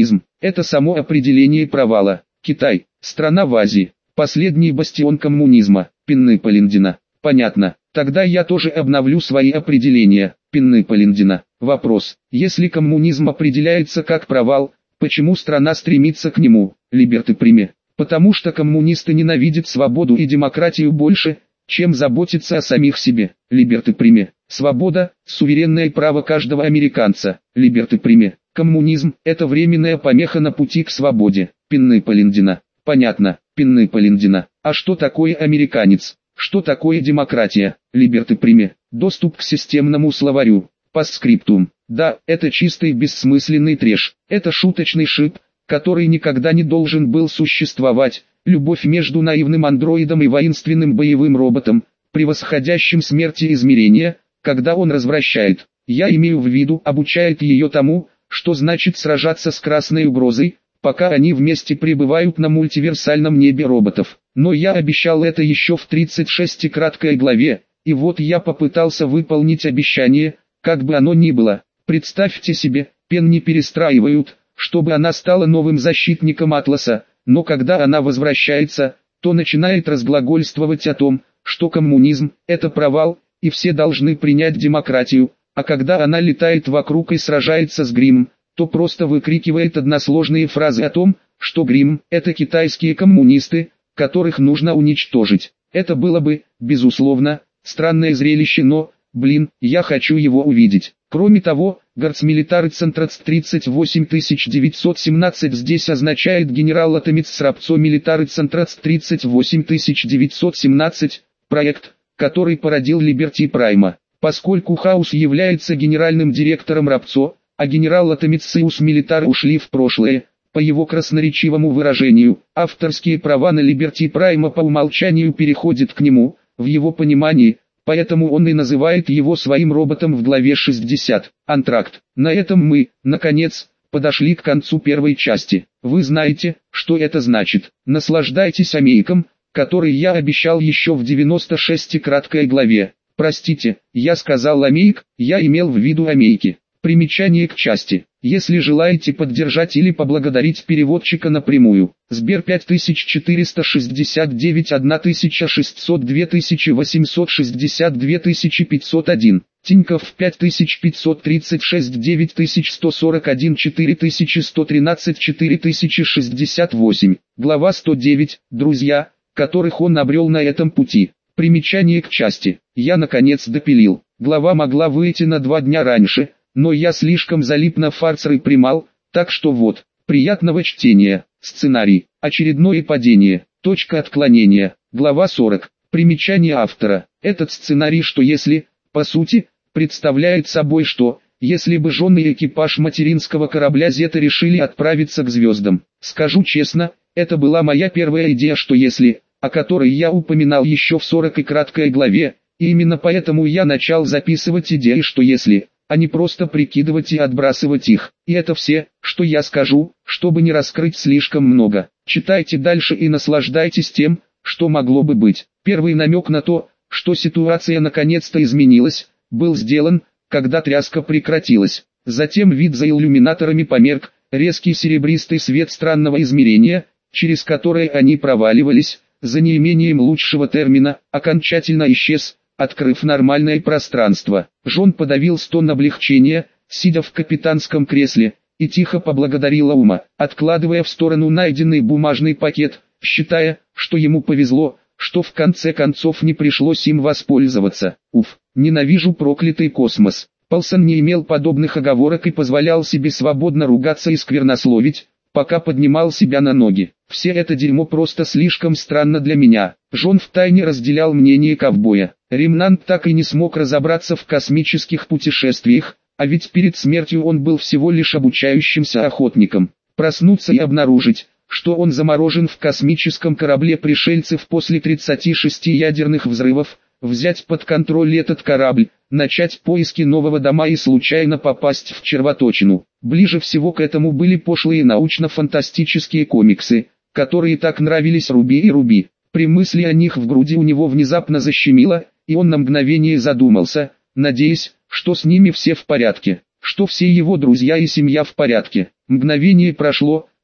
Это само определение провала. Китай, страна в Азии, последний бастион коммунизма. Пинны Полиндина. Понятно. Тогда я тоже обновлю свои определения. Пинны Полиндина. Вопрос. Если коммунизм определяется как провал, почему страна стремится к нему? Либерты Приме. Потому что коммунисты ненавидят свободу и демократию больше, чем заботиться о самих себе. Либерты Приме. Свобода – суверенное право каждого американца. Либерты Приме. Коммунизм – это временная помеха на пути к свободе. Пинны Полиндина. Понятно. Пинны Полиндина. А что такое американец? Что такое демократия? Либерты Приме. Доступ к системному словарю. Постскриптум. Да, это чистый бессмысленный трэш. Это шуточный шип, который никогда не должен был существовать. Любовь между наивным андроидом и воинственным боевым роботом, превосходящим смерти измерения, когда он развращает. Я имею в виду, обучает ее тому, что значит сражаться с красной угрозой, пока они вместе пребывают на мультиверсальном небе роботов. Но я обещал это еще в тридцать шестой краткой главе, и вот я попытался выполнить обещание, как бы оно ни было. Представьте себе, Пенни перестраивают, чтобы она стала новым защитником Атласа, но когда она возвращается, то начинает разглагольствовать о том, что коммунизм – это провал, и все должны принять демократию, а когда она летает вокруг и сражается с Гримом, то просто выкрикивает односложные фразы о том, что Грим – это китайские коммунисты, которых нужно уничтожить. Это было бы, безусловно, странное зрелище, но, блин, я хочу его увидеть. Кроме того, Горцмилитары Центрац тридцать восемь тысяч девятьсот семнадцать здесь означает генерал Атомиц Срапцо Милитары Центрац тридцать восемь тысяч девятьсот семнадцать, проект, который породил Либерти Прайма. Поскольку Хаус является генеральным директором Рапцо, а генерал Атомиц Сиус Милитар ушли в прошлое, по его красноречивому выражению, авторские права на Либерти Прайма по умолчанию переходят к нему, в его понимании, поэтому он и называет его своим роботом в главе шестьдесят. Антракт. На этом мы, наконец, подошли к концу первой части. Вы знаете, что это значит. Наслаждайтесь Амейком, который я обещал еще в девяносто шестой краткой главе. Простите, я сказал Амейк, я имел в виду Амейки. Примечание к части. Если желаете поддержать или поблагодарить переводчика напрямую, Сбер пять тысяч четыреста шестьдесят девять тысяча шестьсот два тысячи восемьсот шестьдесят два тысячи пятьсот один, Тинькофф пять тысяч пятьсот тридцать шесть девять тысяч сто сорок один четыре тысячи сто тринадцать четыре тысячи шестьдесят восемь, глава сто девять, друзья, которых он обрел на этом пути. Примечание к части. Я наконец допилил. Глава могла выйти на два дня раньше, но я слишком залип на Фарцер и Примал, так что вот, приятного чтения. Сценарий. Очередное падение. Точка отклонения. Глава сорок. Примечание автора. Этот сценарий, что если, по сути, представляет собой что, если бы жены и экипаж материнского корабля Зета решили отправиться к звездам. Скажу честно, это была моя первая идея, что если, о которой я упоминал еще в сороковой краткой главе, и именно поэтому я начал записывать идеи, что если, а не просто прикидывать и отбрасывать их. И это все, что я скажу, чтобы не раскрыть слишком много. Читайте дальше и наслаждайтесь тем, что могло бы быть. Первый намек на то, что ситуация наконец-то изменилась, был сделан, когда тряска прекратилась. Затем вид за иллюминаторами померк, резкий серебристый свет странного измерения, через которое они проваливались, за неимением лучшего термина, окончательно исчез, открыв нормальное пространство. Джон подавил стон облегчения, сидя в капитанском кресле, и тихо поблагодарил Аума, откладывая в сторону найденный бумажный пакет, считая, что ему повезло, что в конце концов не пришлось им воспользоваться. Уф, ненавижу проклятый космос. Полсон не имел подобных оговорок и позволял себе свободно ругаться и сквернословить, пока поднимал себя на ноги. Все это дерьмо просто слишком странно для меня. Джон втайне разделял мнение ковбоя. Ремнант так и не смог разобраться в космических путешествиях, а ведь перед смертью он был всего лишь обучающимся охотником. Проснуться и обнаружить, что он заморожен в космическом корабле пришельцев после тридцати шести ядерных взрывов, взять под контроль этот корабль, начать поиски нового дома и случайно попасть в червоточину. Ближе всего к этому были пошлые научно-фантастические комиксы, которые так нравились Руби и Руби. При мысли о них в груди у него внезапно защемило, и он на мгновение задумался, надеясь, что с ними все в порядке, что все его друзья и семья в порядке. Мгновение прошло,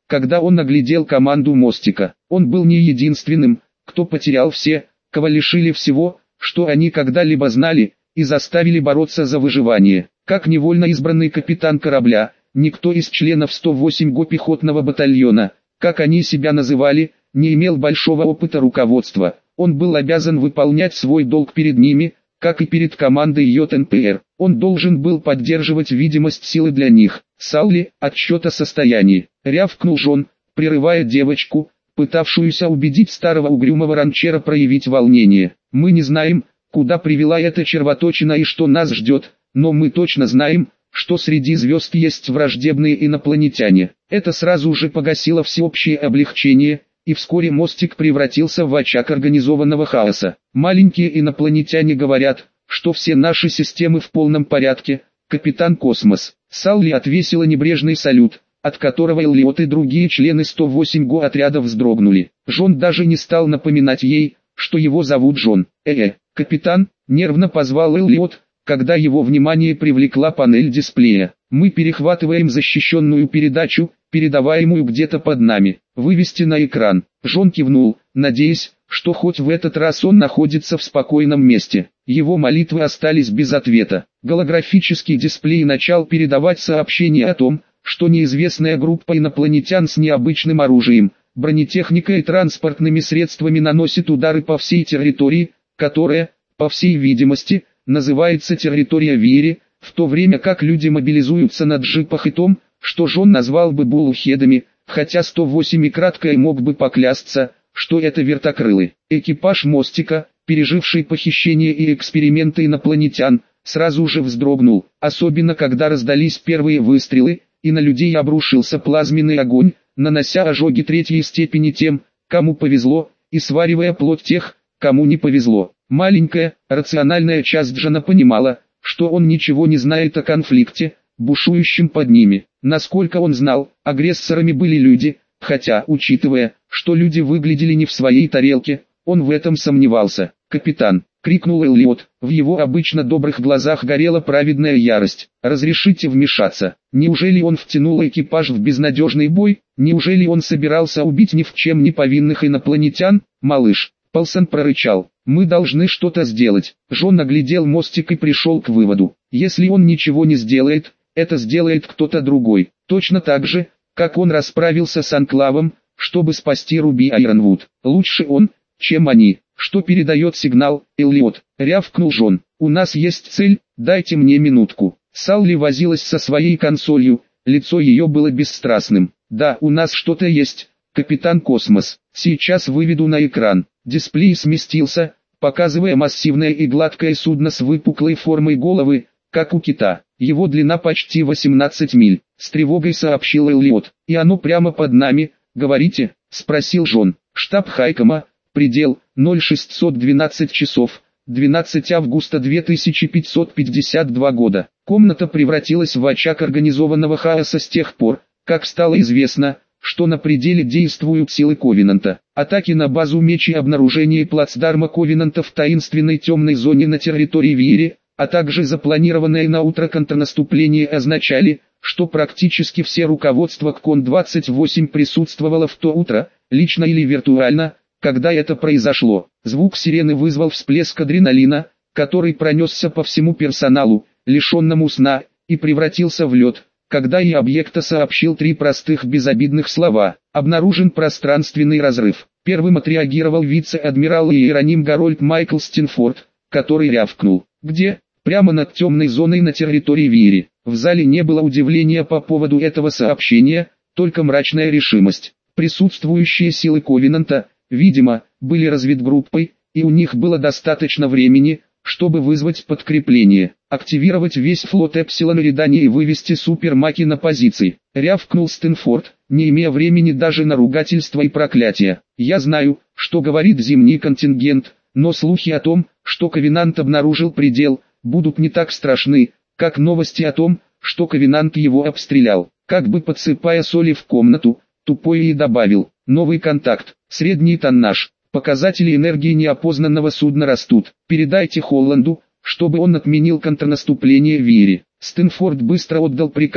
когда он оглядел команду мостика. Он был не единственным, кто потерял все, кого лишили всего, что они когда-либо знали, и заставили бороться за выживание. Как невольно избранный капитан корабля, никто из членов сто восьмого пехотного батальона, как они себя называли, не имел большого опыта руководства. Он был обязан выполнять свой долг перед ними, как и перед командой ЙНПР. Он должен был поддерживать видимость силы для них. Салли, отчет о состоянии. Рявкнул Джон, прерывая девочку, пытавшуюся убедить старого угрюмого ранчера проявить волнение. Мы не знаем, куда привела эта червоточина и что нас ждет, но мы точно знаем, что среди звезд есть враждебные инопланетяне. Это сразу же погасило всеобщее облегчение, и вскоре мостик превратился в очаг организованного хаоса. Маленькие инопланетяне говорят, что все наши системы в полном порядке, капитан Космос. Салли отвесила небрежный салют, от которого Эллиот и другие члены сто восьмого отряда вздрогнули. Джон даже не стал напоминать ей, что его зовут Джон. «Э-э, капитан», нервно позвал Эллиот, когда его внимание привлекла панель дисплея. «Мы перехватываем защищенную передачу, передаваемую где-то под нами. Вывести на экран». Джон кивнул, надеясь, что хоть в этот раз он находится в спокойном месте. Его молитвы остались без ответа. Голографический дисплей начал передавать сообщение о том, что неизвестная группа инопланетян с необычным оружием, бронетехникой и транспортными средствами наносит удары по всей территории, которая, по всей видимости, называется территория Вири, в то время как люди мобилизуются на джипах и том, что Джон назвал бы буллхедами, хотя сто восемь и кратко и мог бы поклясться, что это вертокрылы. Экипаж мостика, переживший похищение и эксперименты инопланетян, сразу же вздрогнул, особенно когда раздались первые выстрелы, и на людей обрушился плазменный огонь, нанося ожоги третьей степени тем, кому повезло, и сваривая плоть тех, кому не повезло. Маленькая, рациональная часть Джона понимала, что он ничего не знает о конфликте, бушующем под ними. Насколько он знал, агрессорами были люди, хотя, учитывая, что люди выглядели не в своей тарелке, он в этом сомневался. «Капитан!» — крикнул Эллиот, в его обычно добрых глазах горела праведная ярость. «Разрешите вмешаться?» Неужели он втянул экипаж в безнадежный бой? Неужели он собирался убить ни в чем не повинных инопланетян? «Малыш!» — Полсон прорычал. «Мы должны что-то сделать». Джон оглядел мостик и пришел к выводу. Если он ничего не сделает, это сделает кто-то другой. Точно так же, как он расправился с Анклавом, чтобы спасти Руби Айронвуд. Лучше он, чем они. «Что передает сигнал, Эллиот?» — рявкнул Джон. «У нас есть цель, дайте мне минутку». Салли возилась со своей консолью, лицо ее было бесстрастным. «Да, у нас что-то есть, капитан Космос. Сейчас выведу на экран». Дисплей сместился, показывая массивное и гладкое судно с выпуклой формой головы, как у кита. Его длина почти восемнадцать миль. С тревогой сообщил Эллиот. «И оно прямо под нами, говорите?» — спросил Джон. «Штаб Хайкома, предел, ноль шестьсот двенадцать часов, двенадцатое августа две тысячи пятьсот пятьдесят два года». Комната превратилась в очаг организованного хаоса с тех пор, как стало известно, что на пределе действуют силы Ковенанта. Атаки на базу Меч и обнаружение плацдарма Ковенанта в таинственной темной зоне на территории Вири, а также запланированное на утро контрнаступление означали, что практически все руководство КОН двадцать восемь присутствовало в то утро, лично или виртуально, когда это произошло. Звук сирены вызвал всплеск адреналина, который пронесся по всему персоналу, лишенному сна, и превратился в лед, когда и объекта сообщил три простых безобидных слова: «Обнаружен пространственный разрыв». Первым отреагировал вице-адмирал Иероним Гарольд Майкл Стинфорд, который рявкнул: «Где?» Прямо над темной зоной на территории Вири. В зале не было удивления по поводу этого сообщения, только мрачная решимость. Присутствующие силы Ковенанта, видимо, были разведгруппой, и у них было достаточно времени, чтобы вызвать подкрепление, активировать весь флот Эпсилон Эридани и вывести супермаки на позиции. Рявкнул Стэнфорд, не имея времени даже на ругательства и проклятия. «Я знаю, что говорит зимний контингент, но слухи о том, что Ковенант обнаружил предел, будут не так страшны, как новости о том, что Ковенант его обстрелял». Как бы подсыпая соли в комнату, тупой и добавил: «Новый контакт, средний тоннаж, показатели энергии неопознанного судна растут. Передайте Холланду, чтобы он отменил контрнаступление в Вири». Стэнфорд быстро отдал приказ,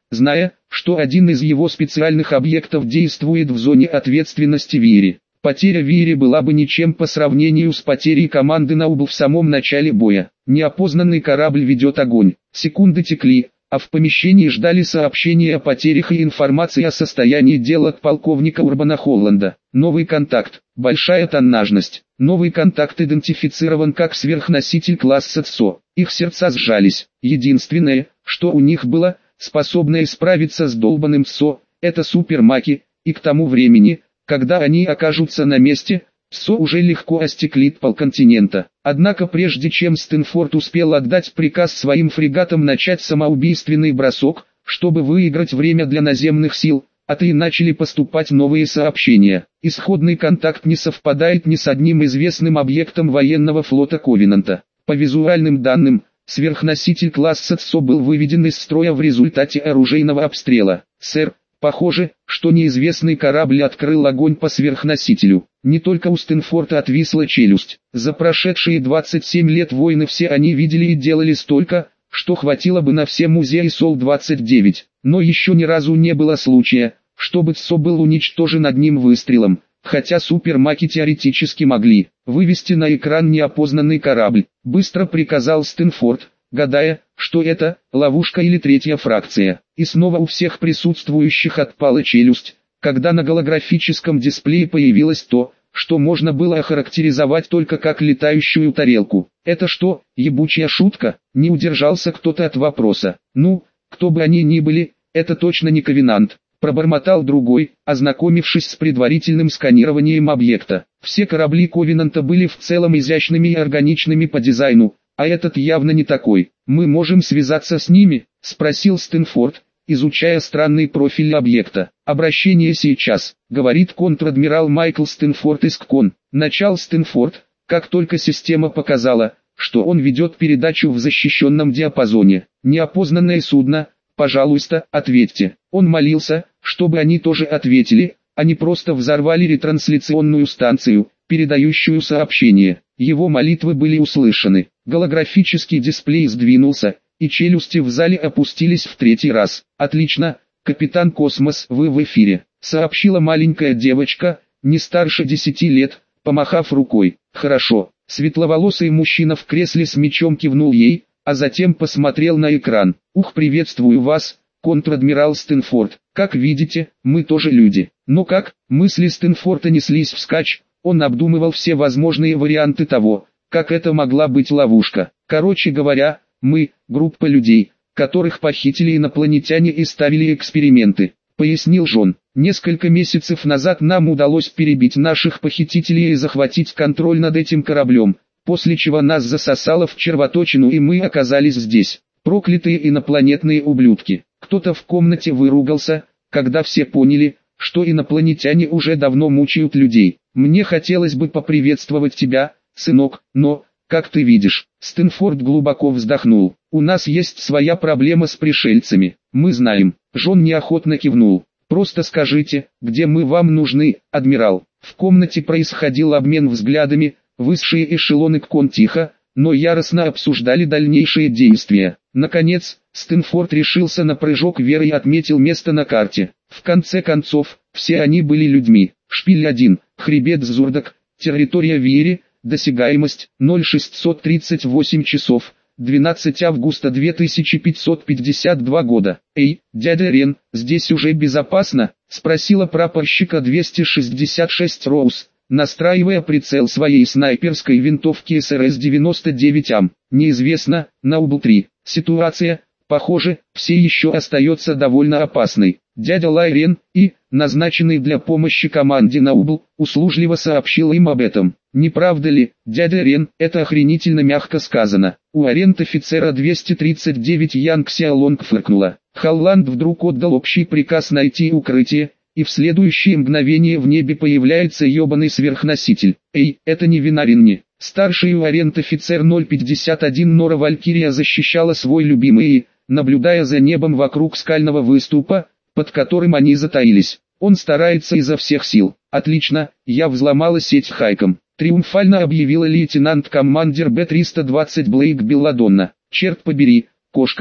зная, что один из его специальных объектов действует в зоне ответственности Вири. Потеря Вири была бы ничем по сравнению с потерей команды Наубл в самом начале боя. Неопознанный корабль ведет огонь. Секунды текли, а в помещении ждали сообщения о потерях и информации о состоянии дел от полковника Урбана Холланда. Новый контакт. Большая тоннажность. Новый контакт идентифицирован как сверхноситель класса ЦО. Их сердца сжались. Единственное, что у них было, способное справиться с долбанным ЦО, это супермаки, и к тому времени, когда они окажутся на месте, ЦО уже легко остеклит полконтинента. Однако прежде чем Стэнфорд успел отдать приказ своим фрегатам начать самоубийственный бросок, чтобы выиграть время для наземных сил, от и начали поступать новые сообщения. Исходный контакт не совпадает ни с одним известным объектом военного флота Ковенанта. По визуальным данным, сверхноситель класса ЦО был выведен из строя в результате оружейного обстрела. «Сэр, похоже, что неизвестный корабль открыл огонь по сверхносителю». Не только у Стэнфорда отвисла челюсть. За прошедшие двадцать семь лет войны все они видели и делали столько, что хватило бы на все музеи Сол двадцать девять. Но еще ни разу не было случая, чтобы ЦО был уничтожен одним выстрелом, хотя супермаки теоретически могли вывести на экран неопознанный корабль. Быстро приказал Стэнфорд, гадая, что это ловушка или третья фракция. И снова у всех присутствующих отпала челюсть, когда на голографическом дисплее появилось то, что можно было охарактеризовать только как летающую тарелку. «Это что, ебучая шутка?» — не удержался кто-то от вопроса. «Ну, кто бы они ни были, это точно не Ковенант», — пробормотал другой, ознакомившись с предварительным сканированием объекта. Все корабли Ковенанта были в целом изящными и органичными по дизайну, а этот явно не такой. «Мы можем связаться с ними?» — спросил Стэнфорд, изучая странный профиль объекта. «Обращение сейчас», — говорит контр-адмирал Майкл Стэнфорд из ККОН. Начал Стэнфорд, как только система показала, что он ведет передачу в защищенном диапазоне. «Неопознанное судно, пожалуйста, ответьте». Он молился, чтобы они тоже ответили, они просто взорвали ретрансляционную станцию, передающую сообщение. Его молитвы были услышаны. Голографический дисплей сдвинулся, и челюсти в зале опустились в третий раз. «Отлично, капитан Космос, вы в эфире», — сообщила маленькая девочка, не старше десяти лет, помахав рукой. «Хорошо». Светловолосый мужчина в кресле с мечом кивнул ей, а затем посмотрел на экран. «Ух, приветствую вас, контр-адмирал Стэнфорд. Как видите, мы тоже люди». «Ну как?» Мысли Стэнфорда неслись вскачь, он обдумывал все возможные варианты того, как это могла быть ловушка. «Короче говоря, мы – группа людей, которых похитили инопланетяне и ставили эксперименты», – пояснил Джон. «Несколько месяцев назад нам удалось перебить наших похитителей и захватить контроль над этим кораблем, после чего нас засосало в червоточину и мы оказались здесь. Проклятые инопланетные ублюдки». Кто-то в комнате выругался, когда все поняли, что инопланетяне уже давно мучают людей. «Мне хотелось бы поприветствовать тебя, сынок, но, как ты видишь», Стэнфорд глубоко вздохнул. «У нас есть своя проблема с пришельцами. Мы знаем». Джон неохотно кивнул. «Просто скажите, где мы вам нужны, адмирал». В комнате происходил обмен взглядами, высшие эшелоны ККОН тихо, но яростно обсуждали дальнейшие действия. Наконец, Стэнфорд решился на прыжок веры и отметил место на карте. В конце концов, все они были людьми. Шпиль один, хребет Зурдак, территория Вири, досягаемость ноль шестьсот тридцать восемь часов, двенадцатого августа две тысячи пятьсот пятьдесят два года. «Эй, дядя Рен, здесь уже безопасно?» — спросила прапорщика двести шестьдесят шесть Роуз, настраивая прицел своей снайперской винтовки эс эр эс девяносто девять эй эм. «Неизвестно, Наубл три. Ситуация, похоже, все еще остается довольно опасной. Дядя Лайрен и, назначенный для помощи команде Наубл, услужливо сообщил им об этом. Не правда ли, дядя Рен, это охренительно мягко сказано». У арент-офицера двести тридцать девять Янг Сяолонг фыркнула. Холланд вдруг отдал общий приказ найти укрытие, и в следующее мгновение в небе появляется ебаный сверхноситель. «Эй, это не Винаринни». Старший уарент-офицер ноль пятьдесят один Нора Валькирия защищала свой любимый и, наблюдая за небом вокруг скального выступа, под которым они затаились. Он старается изо всех сил. «Отлично, я взломала сеть хайком», — триумфально объявила лейтенант-командир Б триста двадцать Блейк Белладонна. «Черт побери, кошка,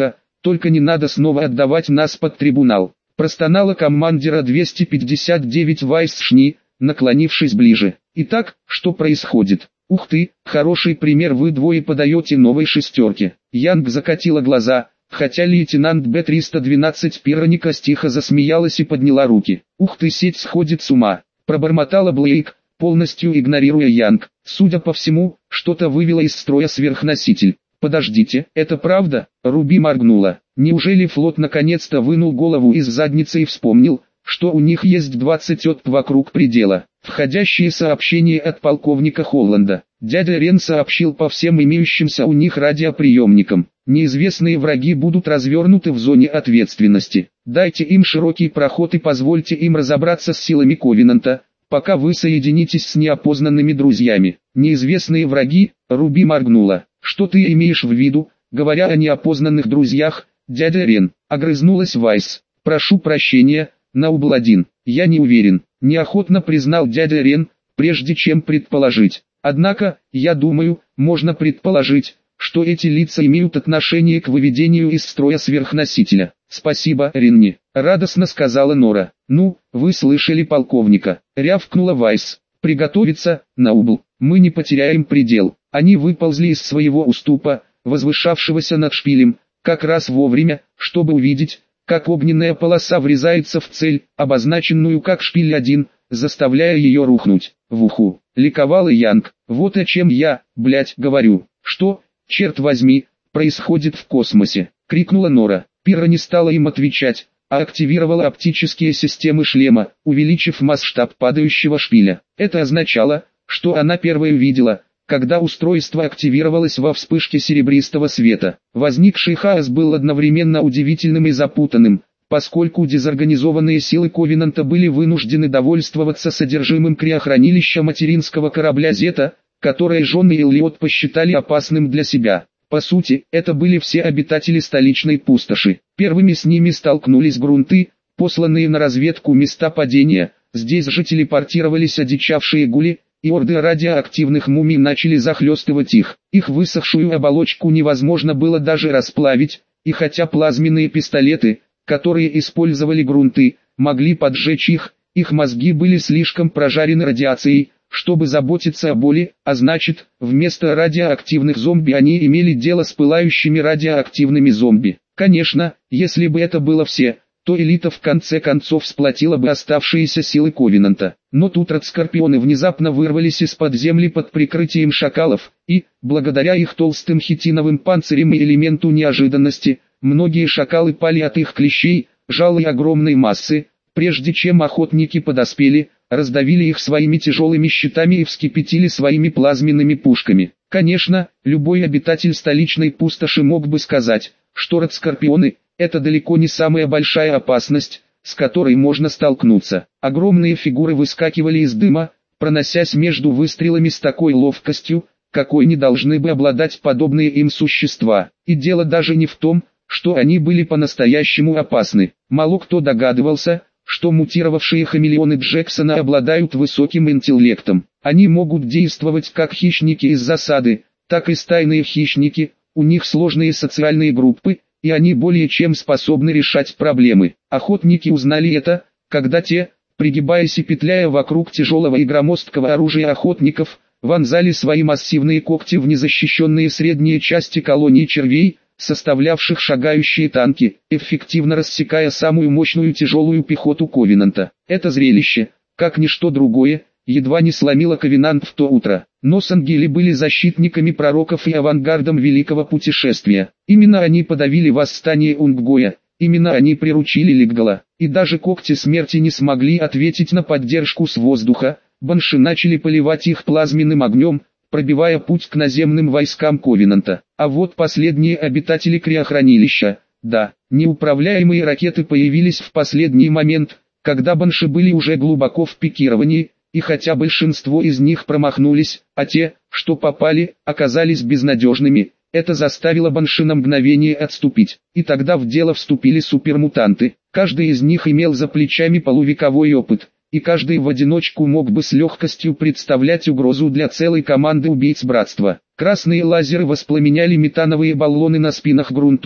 только не надо снова отдавать нас под трибунал. Простонала командира двести пятьдесят девять Вайс Шни, наклонившись ближе. Итак, что происходит? Ух ты, хороший пример вы двое подаете новой шестерке. Янг закатила глаза, хотя лейтенант Б триста двенадцать Пироникас тихо засмеялась и подняла руки. Ух ты, сеть сходит с ума, пробормотала Блейк, полностью игнорируя Янг. Судя по всему, что-то вывело из строя сверхноситель. Подождите, это правда? Руби моргнула. Неужели флот наконец-то вынул голову из задницы и вспомнил, что у них есть двадцать отп вокруг предела? Входящие сообщения от полковника Холланда. Дядя Рен сообщил по всем имеющимся у них радиоприемникам. Неизвестные враги будут развернуты в зоне ответственности. Дайте им широкий проход и позвольте им разобраться с силами Ковенанта, пока вы соединитесь с неопознанными друзьями. Неизвестные враги, Руби моргнула. Что ты имеешь в виду, говоря о неопознанных друзьях, дядя Рен? Огрызнулась Вайс. Прошу прощения, Наубл-один. Я не уверен, неохотно признал дядя Рен, прежде чем предположить. Однако, я думаю, можно предположить, что эти лица имеют отношение к выведению из строя сверхносителя. Спасибо, Ренни, радостно сказала Нора. Ну, вы слышали полковника, рявкнула Вайс. Приготовиться, Наубл, мы не потеряем предел. Они выползли из своего уступа, возвышавшегося над шпилем, как раз вовремя, чтобы увидеть, как огненная полоса врезается в цель, обозначенную как шпиль один, заставляя ее рухнуть. В уху, ликовал Янг. Вот о чем я, блять, говорю. Что, черт возьми, происходит в космосе? Крикнула Нора. Пира не стала им отвечать, а активировала оптические системы шлема, увеличив масштаб падающего шпиля. Это означало, что она первая видела, когда устройство активировалось во вспышке серебристого света. Возникший хаос был одновременно удивительным и запутанным, поскольку дезорганизованные силы Ковенанта были вынуждены довольствоваться содержимым криохранилища материнского корабля Зета, которое Джон и Эллиот посчитали опасным для себя. По сути, это были все обитатели столичной пустоши. Первыми с ними столкнулись грунты, посланные на разведку места падения. Здесь же телепортировались одичавшие гули, и орды радиоактивных мумий начали захлестывать их. Их высохшую оболочку невозможно было даже расплавить, и хотя плазменные пистолеты, которые использовали грунты, могли поджечь их, их мозги были слишком прожарены радиацией, чтобы заботиться о боли, а значит, вместо радиоактивных зомби они имели дело с пылающими радиоактивными зомби. Конечно, если бы это было все, то элита в конце концов сплотила бы оставшиеся силы Ковенанта. Но тут радскорпионы внезапно вырвались из-под земли под прикрытием шакалов, и, благодаря их толстым хитиновым панцирям и элементу неожиданности, многие шакалы пали от их клещей, жалой огромной массы, прежде чем охотники подоспели, раздавили их своими тяжелыми щитами и вскипятили своими плазменными пушками. Конечно, любой обитатель столичной пустоши мог бы сказать, что радскорпионы – это далеко не самая большая опасность, с которой можно столкнуться. Огромные фигуры выскакивали из дыма, проносясь между выстрелами с такой ловкостью, какой не должны бы обладать подобные им существа. И дело даже не в том, что они были по-настоящему опасны. Мало кто догадывался, что мутировавшие хамелеоны Джексона обладают высоким интеллектом. Они могут действовать как хищники из засады, так и стайные хищники, у них сложные социальные группы, и они более чем способны решать проблемы. Охотники узнали это, когда те, пригибаясь и петляя вокруг тяжелого и громоздкого оружия охотников, вонзали свои массивные когти в незащищенные средние части колонии червей, составлявших шагающие танки, эффективно рассекая самую мощную тяжелую пехоту Ковенанта. Это зрелище, как ничто другое, едва не сломило Ковенант в то утро. Но Сангели были защитниками пророков и авангардом великого путешествия. Именно они подавили восстание Унггоя, именно они приручили Леггала. И даже когти смерти не смогли ответить на поддержку с воздуха, банши начали поливать их плазменным огнем, пробивая путь к наземным войскам Ковенанта. А вот последние обитатели криохранилища, да, неуправляемые ракеты появились в последний момент, когда банши были уже глубоко в пикировании, и хотя большинство из них промахнулись, а те, что попали, оказались безнадежными, это заставило банши на мгновение отступить. И тогда в дело вступили супермутанты. Каждый из них имел за плечами полувековой опыт, и каждый в одиночку мог бы с легкостью представлять угрозу для целой команды убийц Братства. Красные лазеры воспламеняли метановые баллоны на спинах грунтов,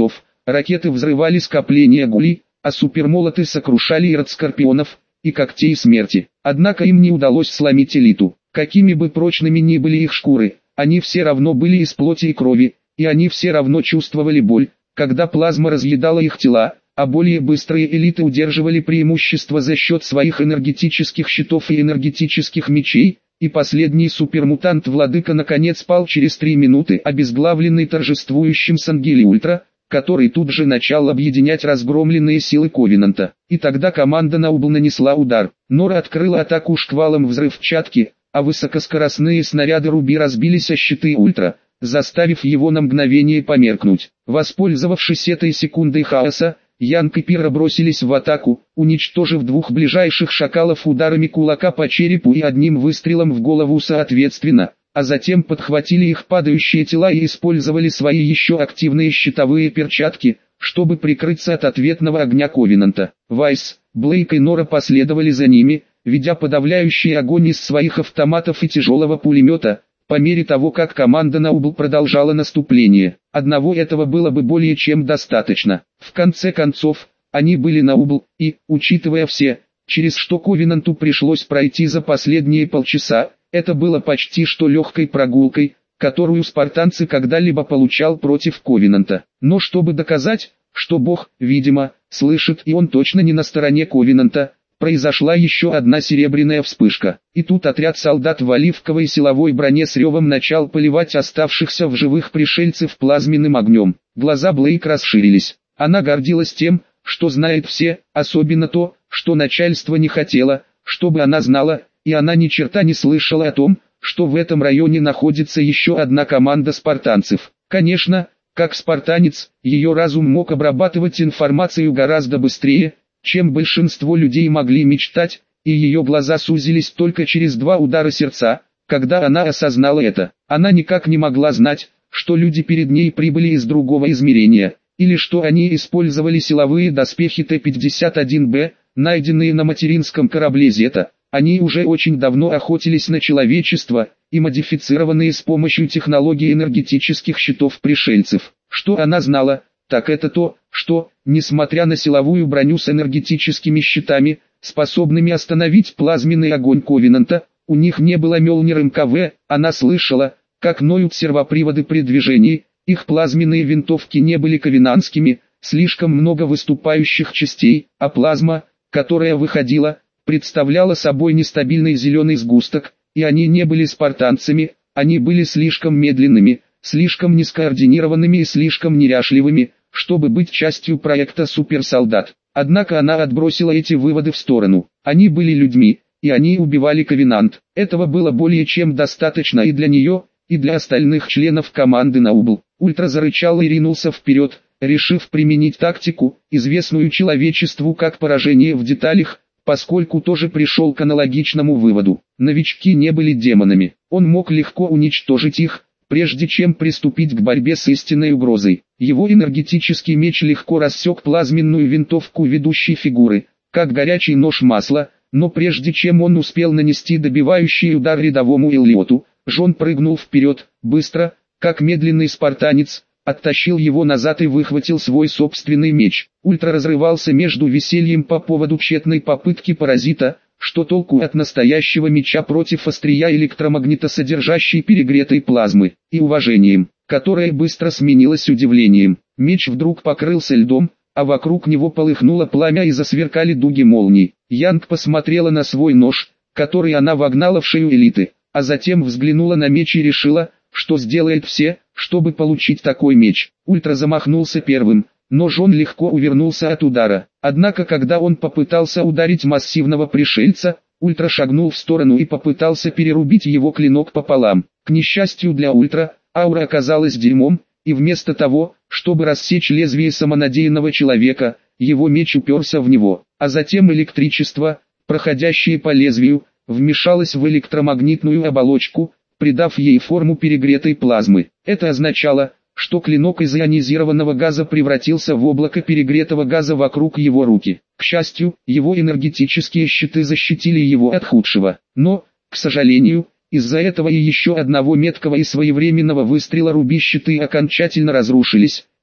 Ракеты взрывали скопления гулей, а супермолоты сокрушали ирод скорпионов и когтей смерти. Однако им не удалось сломить элиту. Какими бы прочными ни были их шкуры, они все равно были из плоти и крови, и они все равно чувствовали боль, когда плазма разъедала их тела, а более быстрые элиты удерживали преимущество за счет своих энергетических щитов и энергетических мечей, и последний супермутант-владыка наконец пал через три минуты, обезглавленный торжествующим Сангели Ультра, который тут же начал объединять разгромленные силы Ковенанта. И тогда команда Наубл нанесла удар. Нора открыла атаку шквалом взрывчатки, а высокоскоростные снаряды Руби разбились о щиты Ультра, заставив его на мгновение померкнуть. Воспользовавшись этой секундой хаоса, Янг и Пира бросились в атаку, уничтожив двух ближайших шакалов ударами кулака по черепу и одним выстрелом в голову соответственно, а затем подхватили их падающие тела и использовали свои еще активные щитовые перчатки, чтобы прикрыться от ответного огня Ковенанта. Вайс, Блейк и Нора последовали за ними, ведя подавляющий огонь из своих автоматов и тяжелого пулемета, по мере того как команда Наубл продолжала наступление. Одного этого было бы более чем достаточно. В конце концов, они были Наубл, и, учитывая все, через что Ковенанту пришлось пройти за последние полчаса, это было почти что легкой прогулкой, которую спартанцы когда-либо получал против Ковенанта. Но чтобы доказать, что Бог, видимо, слышит и он точно не на стороне Ковенанта, произошла еще одна серебряная вспышка. И тут отряд солдат в оливковой силовой броне с ревом начал поливать оставшихся в живых пришельцев плазменным огнем. Глаза Блейк расширились. Она гордилась тем, что знает все, особенно то, что начальство не хотело, чтобы она знала, и она ни черта не слышала о том, что в этом районе находится еще одна команда спартанцев. Конечно, как спартанец, ее разум мог обрабатывать информацию гораздо быстрее, чем большинство людей могли мечтать, и ее глаза сузились только через два удара сердца, когда она осознала это. Она никак не могла знать, что люди перед ней прибыли из другого измерения, или что они использовали силовые доспехи Т пятьдесят один Б, найденные на материнском корабле Зета. Они уже очень давно охотились на человечество, и модифицированные с помощью технологии энергетических щитов пришельцев. Что она знала, так это то, что, несмотря на силовую броню с энергетическими щитами, способными остановить плазменный огонь Ковенанта, у них не было Мёльнир М К В, она слышала, как ноют сервоприводы при движении, их плазменные винтовки не были ковенантскими, слишком много выступающих частей, а плазма, которая выходила, представляла собой нестабильный зеленый сгусток, и они не были спартанцами, они были слишком медленными, слишком нескоординированными и слишком неряшливыми, чтобы быть частью проекта «Суперсолдат». Однако она отбросила эти выводы в сторону. Они были людьми, и они убивали Ковенант. Этого было более чем достаточно и для нее, и для остальных членов команды Наубл. Ультра зарычал и ринулся вперед, решив применить тактику, известную человечеству как поражение в деталях, поскольку тоже пришел к аналогичному выводу. Новички не были демонами. Он мог легко уничтожить их, прежде чем приступить к борьбе с истинной угрозой. Его энергетический меч легко рассек плазменную винтовку ведущей фигуры, как горячий нож масла, но прежде чем он успел нанести добивающий удар рядовому Эллиоту, Джон прыгнул вперед, быстро, как медленный спартанец, оттащил его назад и выхватил свой собственный меч. Ультра разрывался между весельем по поводу тщетной попытки паразита, что толку от настоящего меча против острия электромагнитосодержащей перегретой плазмы, и уважением, которое быстро сменилось удивлением. Меч вдруг покрылся льдом, а вокруг него полыхнуло пламя и засверкали дуги молний. Янг посмотрела на свой нож, который она вогнала в шею элиты, а затем взглянула на меч и решила, что сделает все, чтобы получить такой меч. Ультра замахнулся первым, но Джон легко увернулся от удара. Однако когда он попытался ударить массивного пришельца, Ультра шагнул в сторону и попытался перерубить его клинок пополам. К несчастью для Ультра, аура оказалась дерьмом, и вместо того, чтобы рассечь лезвие самонадеянного человека, его меч уперся в него. А затем электричество, проходящее по лезвию, вмешалось в электромагнитную оболочку, придав ей форму перегретой плазмы. Это означало, что клинок из ионизированного газа превратился в облако перегретого газа вокруг его руки. К счастью, его энергетические щиты защитили его от худшего. Но, к сожалению, из-за этого и еще одного меткого и своевременного выстрела Руби щиты окончательно разрушились,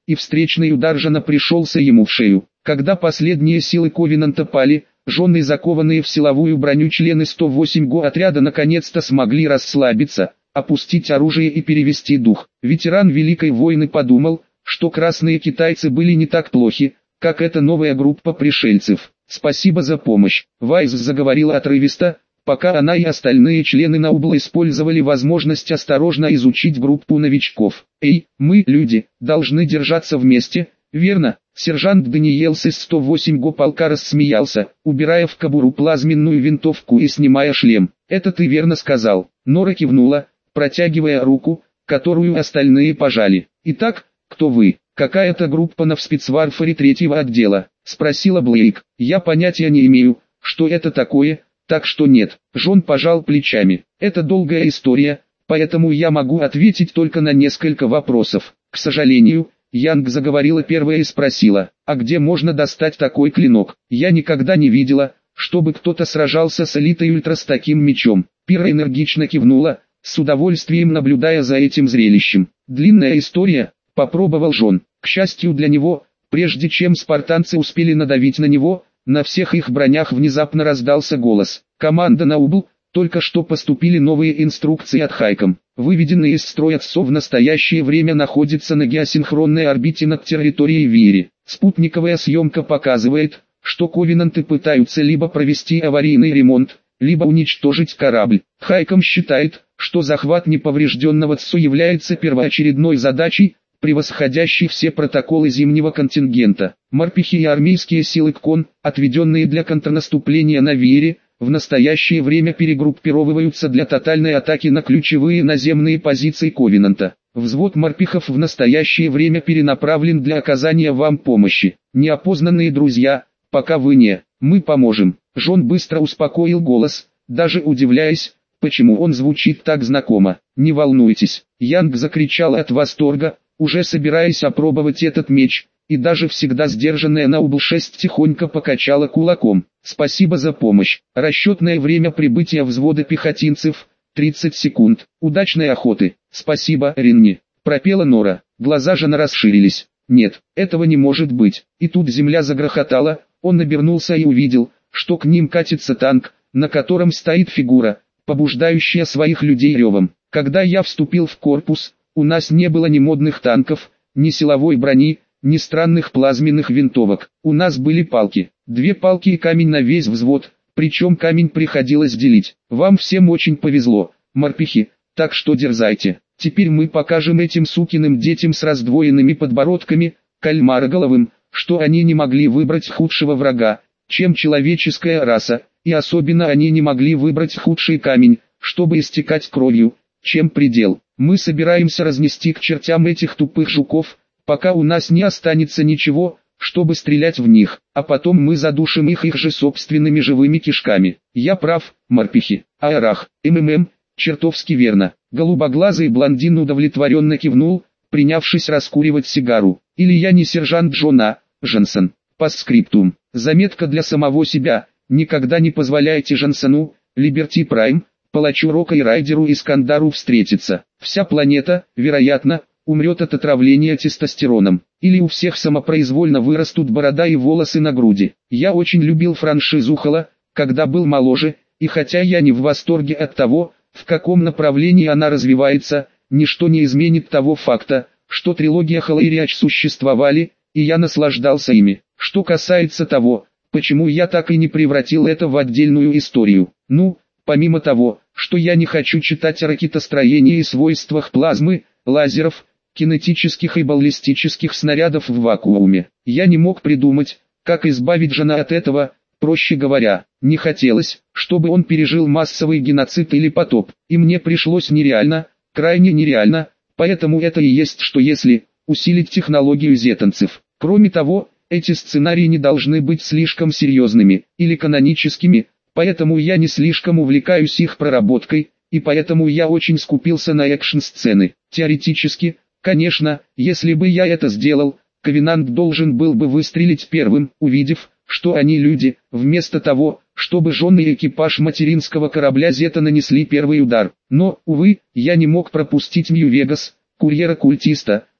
и встречный удар Жона пришелся ему в шею. Когда последние силы Ковенанта пали, жены, закованные в силовую броню члены сто восемь го отряда наконец-то смогли расслабиться, опустить оружие и перевести дух. Ветеран Великой войны подумал, что красные китайцы были не так плохи, как эта новая группа пришельцев. «Спасибо за помощь», — Вайс заговорила отрывисто, пока она и остальные члены Наубла использовали возможность осторожно изучить группу новичков. «Эй, мы, люди, должны держаться вместе, верно?» Сержант Даниэлс из сто восемь го полка рассмеялся, убирая в кобуру плазменную винтовку и снимая шлем. «Это ты верно сказал». Нора кивнула, протягивая руку, которую остальные пожали. «Итак, кто вы?» «Какая-то группа навспецварфаре третьего отдела», — спросила Блейк. «Я понятия не имею, что это такое, так что нет». Джон пожал плечами. «Это долгая история, поэтому я могу ответить только на несколько вопросов. К сожалению, Янг заговорила первая и спросила, а где можно достать такой клинок? Я никогда не видела, чтобы кто-то сражался с элитой ультра с таким мечом». Пира энергично кивнула, с удовольствием наблюдая за этим зрелищем. «Длинная история», — попробовал Джон. К счастью для него, прежде чем спартанцы успели надавить на него, на всех их бронях внезапно раздался голос. «Команда Наубл, только что поступили новые инструкции от Хайком. Выведенный из строя ЦО в настоящее время находится на геосинхронной орбите над территорией Виери. Спутниковая съемка показывает, что ковенанты пытаются либо провести аварийный ремонт, либо уничтожить корабль. Хайком считает, что захват неповрежденного ЦО является первоочередной задачей, превосходящий все протоколы зимнего контингента. Морпехи и армейские силы КОН, отведенные для контрнаступления на Виере, в настоящее время перегруппировываются для тотальной атаки на ключевые наземные позиции Ковенанта. Взвод морпехов в настоящее время перенаправлен для оказания вам помощи. Неопознанные друзья, пока вы не, мы поможем. Джон быстро успокоил голос, даже удивляясь, почему он звучит так знакомо. «Не волнуйтесь», Янг закричал от восторга, уже собираясь опробовать этот меч, и даже всегда сдержанная Наубл шесть тихонько покачала кулаком. «Спасибо за помощь. Расчетное время прибытия взвода пехотинцев – тридцать секунд. Удачной охоты». «Спасибо, Ренни», – пропела Нора. Глаза Жона расширились. «Нет, этого не может быть». И тут земля загрохотала, он обернулся и увидел, что к ним катится танк, на котором стоит фигура, побуждающая своих людей ревом. «Когда я вступил в корпус, у нас не было ни модных танков, ни силовой брони, ни странных плазменных винтовок. У нас были палки, две палки и камень на весь взвод, причем камень приходилось делить. Вам всем очень повезло, морпехи, так что дерзайте. Теперь мы покажем этим сукиным детям с раздвоенными подбородками, кальмароголовым, что они не могли выбрать худшего врага, чем человеческая раса, и особенно они не могли выбрать худший камень, чтобы истекать кровью, чем предел. Мы собираемся разнести к чертям этих тупых жуков, пока у нас не останется ничего, чтобы стрелять в них, а потом мы задушим их их же собственными живыми кишками. Я прав, морпехи. Аэрах, МММ, чертовски верно». Голубоглазый блондин удовлетворенно кивнул, принявшись раскуривать сигару. «Или я не сержант Джона, Джонсон». Постскриптум. Заметка для самого себя. Никогда не позволяйте Джонсону, Либерти Прайм, Палачу Рока и Райдеру Искандару встретиться. Вся планета, вероятно, умрет от отравления тестостероном. Или у всех самопроизвольно вырастут борода и волосы на груди. Я очень любил франшизу Хала, когда был моложе, и хотя я не в восторге от того, в каком направлении она развивается, ничто не изменит того факта, что трилогия Хала и Риач существовали, и я наслаждался ими. Что касается того, почему я так и не превратил это в отдельную историю. Ну, помимо того, что я не хочу читать о ракетостроении и свойствах плазмы, лазеров, кинетических и баллистических снарядов в вакууме, я не мог придумать, как избавить Джона от этого, проще говоря, не хотелось, чтобы он пережил массовый геноцид или потоп, и мне пришлось нереально, крайне нереально, поэтому это и есть что если усилить технологию зетанцев. Кроме того, эти сценарии не должны быть слишком серьезными или каноническими, поэтому я не слишком увлекаюсь их проработкой, и поэтому я очень скупился на экшн-сцены. Теоретически, конечно, если бы я это сделал, Ковенант должен был бы выстрелить первым, увидев, что они люди, вместо того, чтобы жены и экипаж материнского корабля Зета нанесли первый удар. Но, увы, я не мог пропустить Нью-Вегас, курьера-культиста,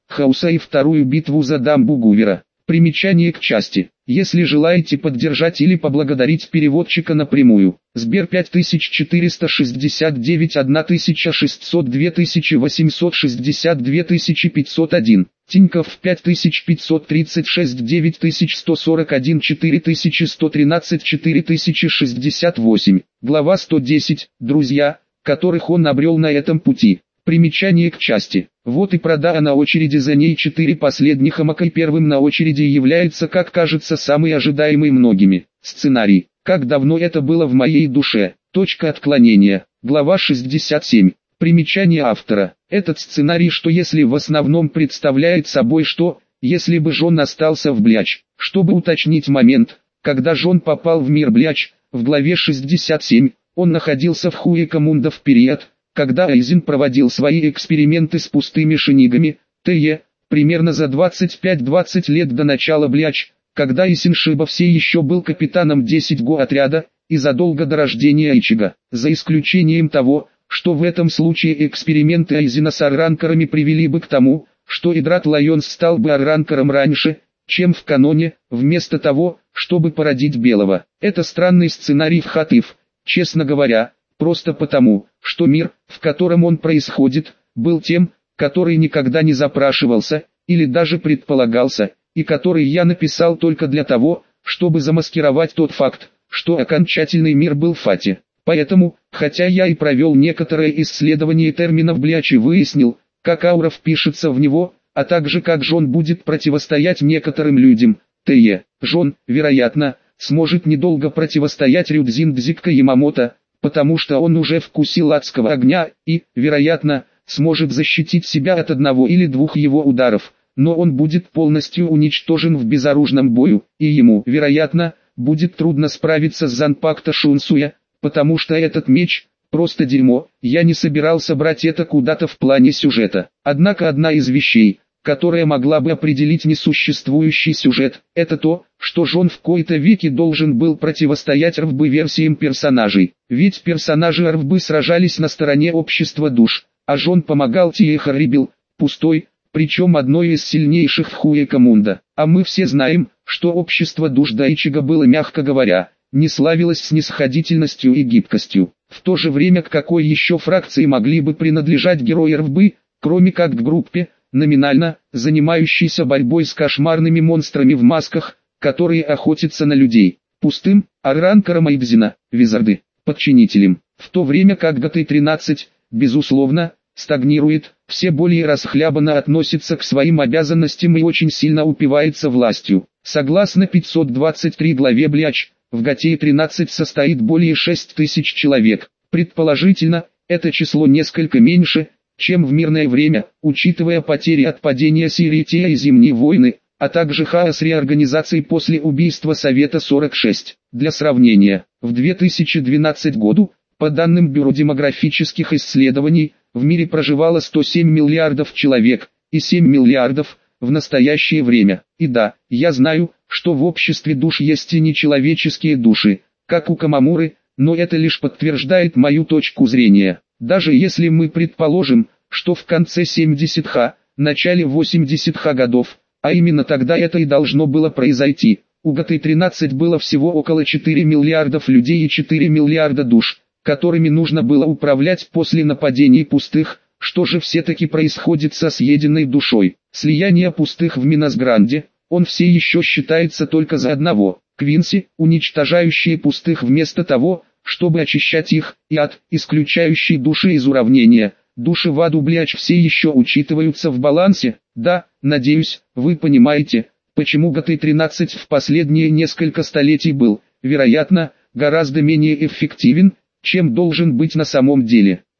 Хауса и вторую битву за дамбу Гувера. Примечание к части. Если желаете поддержать или поблагодарить переводчика напрямую, Сбер пять тысяч четыреста шестьдесят девять тысяча шестьсот два восемьсот шестьдесят два пятьсот один, Тинькофф пять тысяч пятьсот тридцать шесть девять сто сорок один четыре сто тринадцать четыре шестьдесят восемь, глава сто десять, друзья, которых он обрел на этом пути. Примечание к части. Вот и прода, а на очереди за ней четыре последних амака, и первым на очереди является, как кажется, самый ожидаемый многими, сценарий. Как давно это было в моей душе. Точка отклонения. Глава шестьдесят семь. Примечание автора. Этот сценарий, что если в основном представляет собой что, если бы Джон остался в Бляч. Чтобы уточнить момент, когда Джон попал в мир Бляч, в главе шестьдесят семь, он находился в Хуэкамунда в период, когда Айзен проводил свои эксперименты с пустыми шинигами, Т.Е., примерно за двадцать пять двадцать лет до начала Бляч, когда Исиншиба все еще был капитаном десять го отряда, и задолго до рождения Ичига, за исключением того, что в этом случае эксперименты Айзена с арранкерами привели бы к тому, что Идрат Лайонс стал бы арранкером раньше, чем в каноне, вместо того, чтобы породить Белого. Это странный сценарий в Хатыф, честно говоря, просто потому, что мир, в котором он происходит, был тем, который никогда не запрашивался, или даже предполагался, и который я написал только для того, чтобы замаскировать тот факт, что окончательный мир был Фати. Поэтому, хотя я и провел некоторое исследование терминов Бляч и выяснил, как аура впишется в него, а также как Джон будет противостоять некоторым людям, Т.Е. Джон, вероятно, сможет недолго противостоять Рюдзин Дзикка Ямамото, потому что он уже вкусил адского огня и, вероятно, сможет защитить себя от одного или двух его ударов, но он будет полностью уничтожен в безоружном бою, и ему, вероятно, будет трудно справиться с Занпакто Шунсуя, потому что этот меч – просто дерьмо. Я не собирался брать это куда-то в плане сюжета. Однако одна из вещей, которая могла бы определить несуществующий сюжет, это то, что Джон в кои-то веки должен был противостоять РВБ-версиям персонажей. Ведь персонажи РВБ сражались на стороне общества душ, а Джон помогал Тие Харибил, пустой, причем одной из сильнейших в Хуэкамунда. А мы все знаем, что общество душ Дайчига было, мягко говоря, не славилось снисходительностью и гибкостью. В то же время к какой еще фракции могли бы принадлежать герои РВБ, кроме как к группе, номинально, занимающейся борьбой с кошмарными монстрами в масках, которые охотятся на людей, пустым, арранкером Айбзена, Визарды, подчинителем, в то время как ГТ тринадцать, безусловно, стагнирует, все более расхлябанно относится к своим обязанностям и очень сильно упивается властью. Согласно пятьсот двадцать три главе Бляч, в ГТ тринадцать состоит более шесть тысяч человек, предположительно, это число несколько меньше, чем в мирное время, учитывая потери от падения Сирития и Зимние войны, а также хаос реорганизации после убийства Совета сорок шесть. Для сравнения, в две тысячи двенадцатом году, по данным Бюро демографических исследований, в мире проживало сто семь миллиардов человек, и семь миллиардов в настоящее время. И да, я знаю, что в обществе душ есть и нечеловеческие души, как у Камамуры, но это лишь подтверждает мою точку зрения. Даже если мы предположим, что в конце семидесятых, начале восьмидесятых годов, а именно тогда это и должно было произойти, у ГТ тринадцать было всего около четырёх миллиардов людей и четыре миллиарда душ, которыми нужно было управлять после нападений пустых. Что же все-таки происходит со съеденной душой? Слияние пустых в Минасгранде, он все еще считается только за одного, Квинси, уничтожающие пустых вместо того, чтобы очищать их, и ад, исключающий души из уравнения. Души в аду Бляч все еще учитываются в балансе. Да, надеюсь, вы понимаете, почему ГТ тринадцать в последние несколько столетий был, вероятно, гораздо менее эффективен, чем должен быть на самом деле.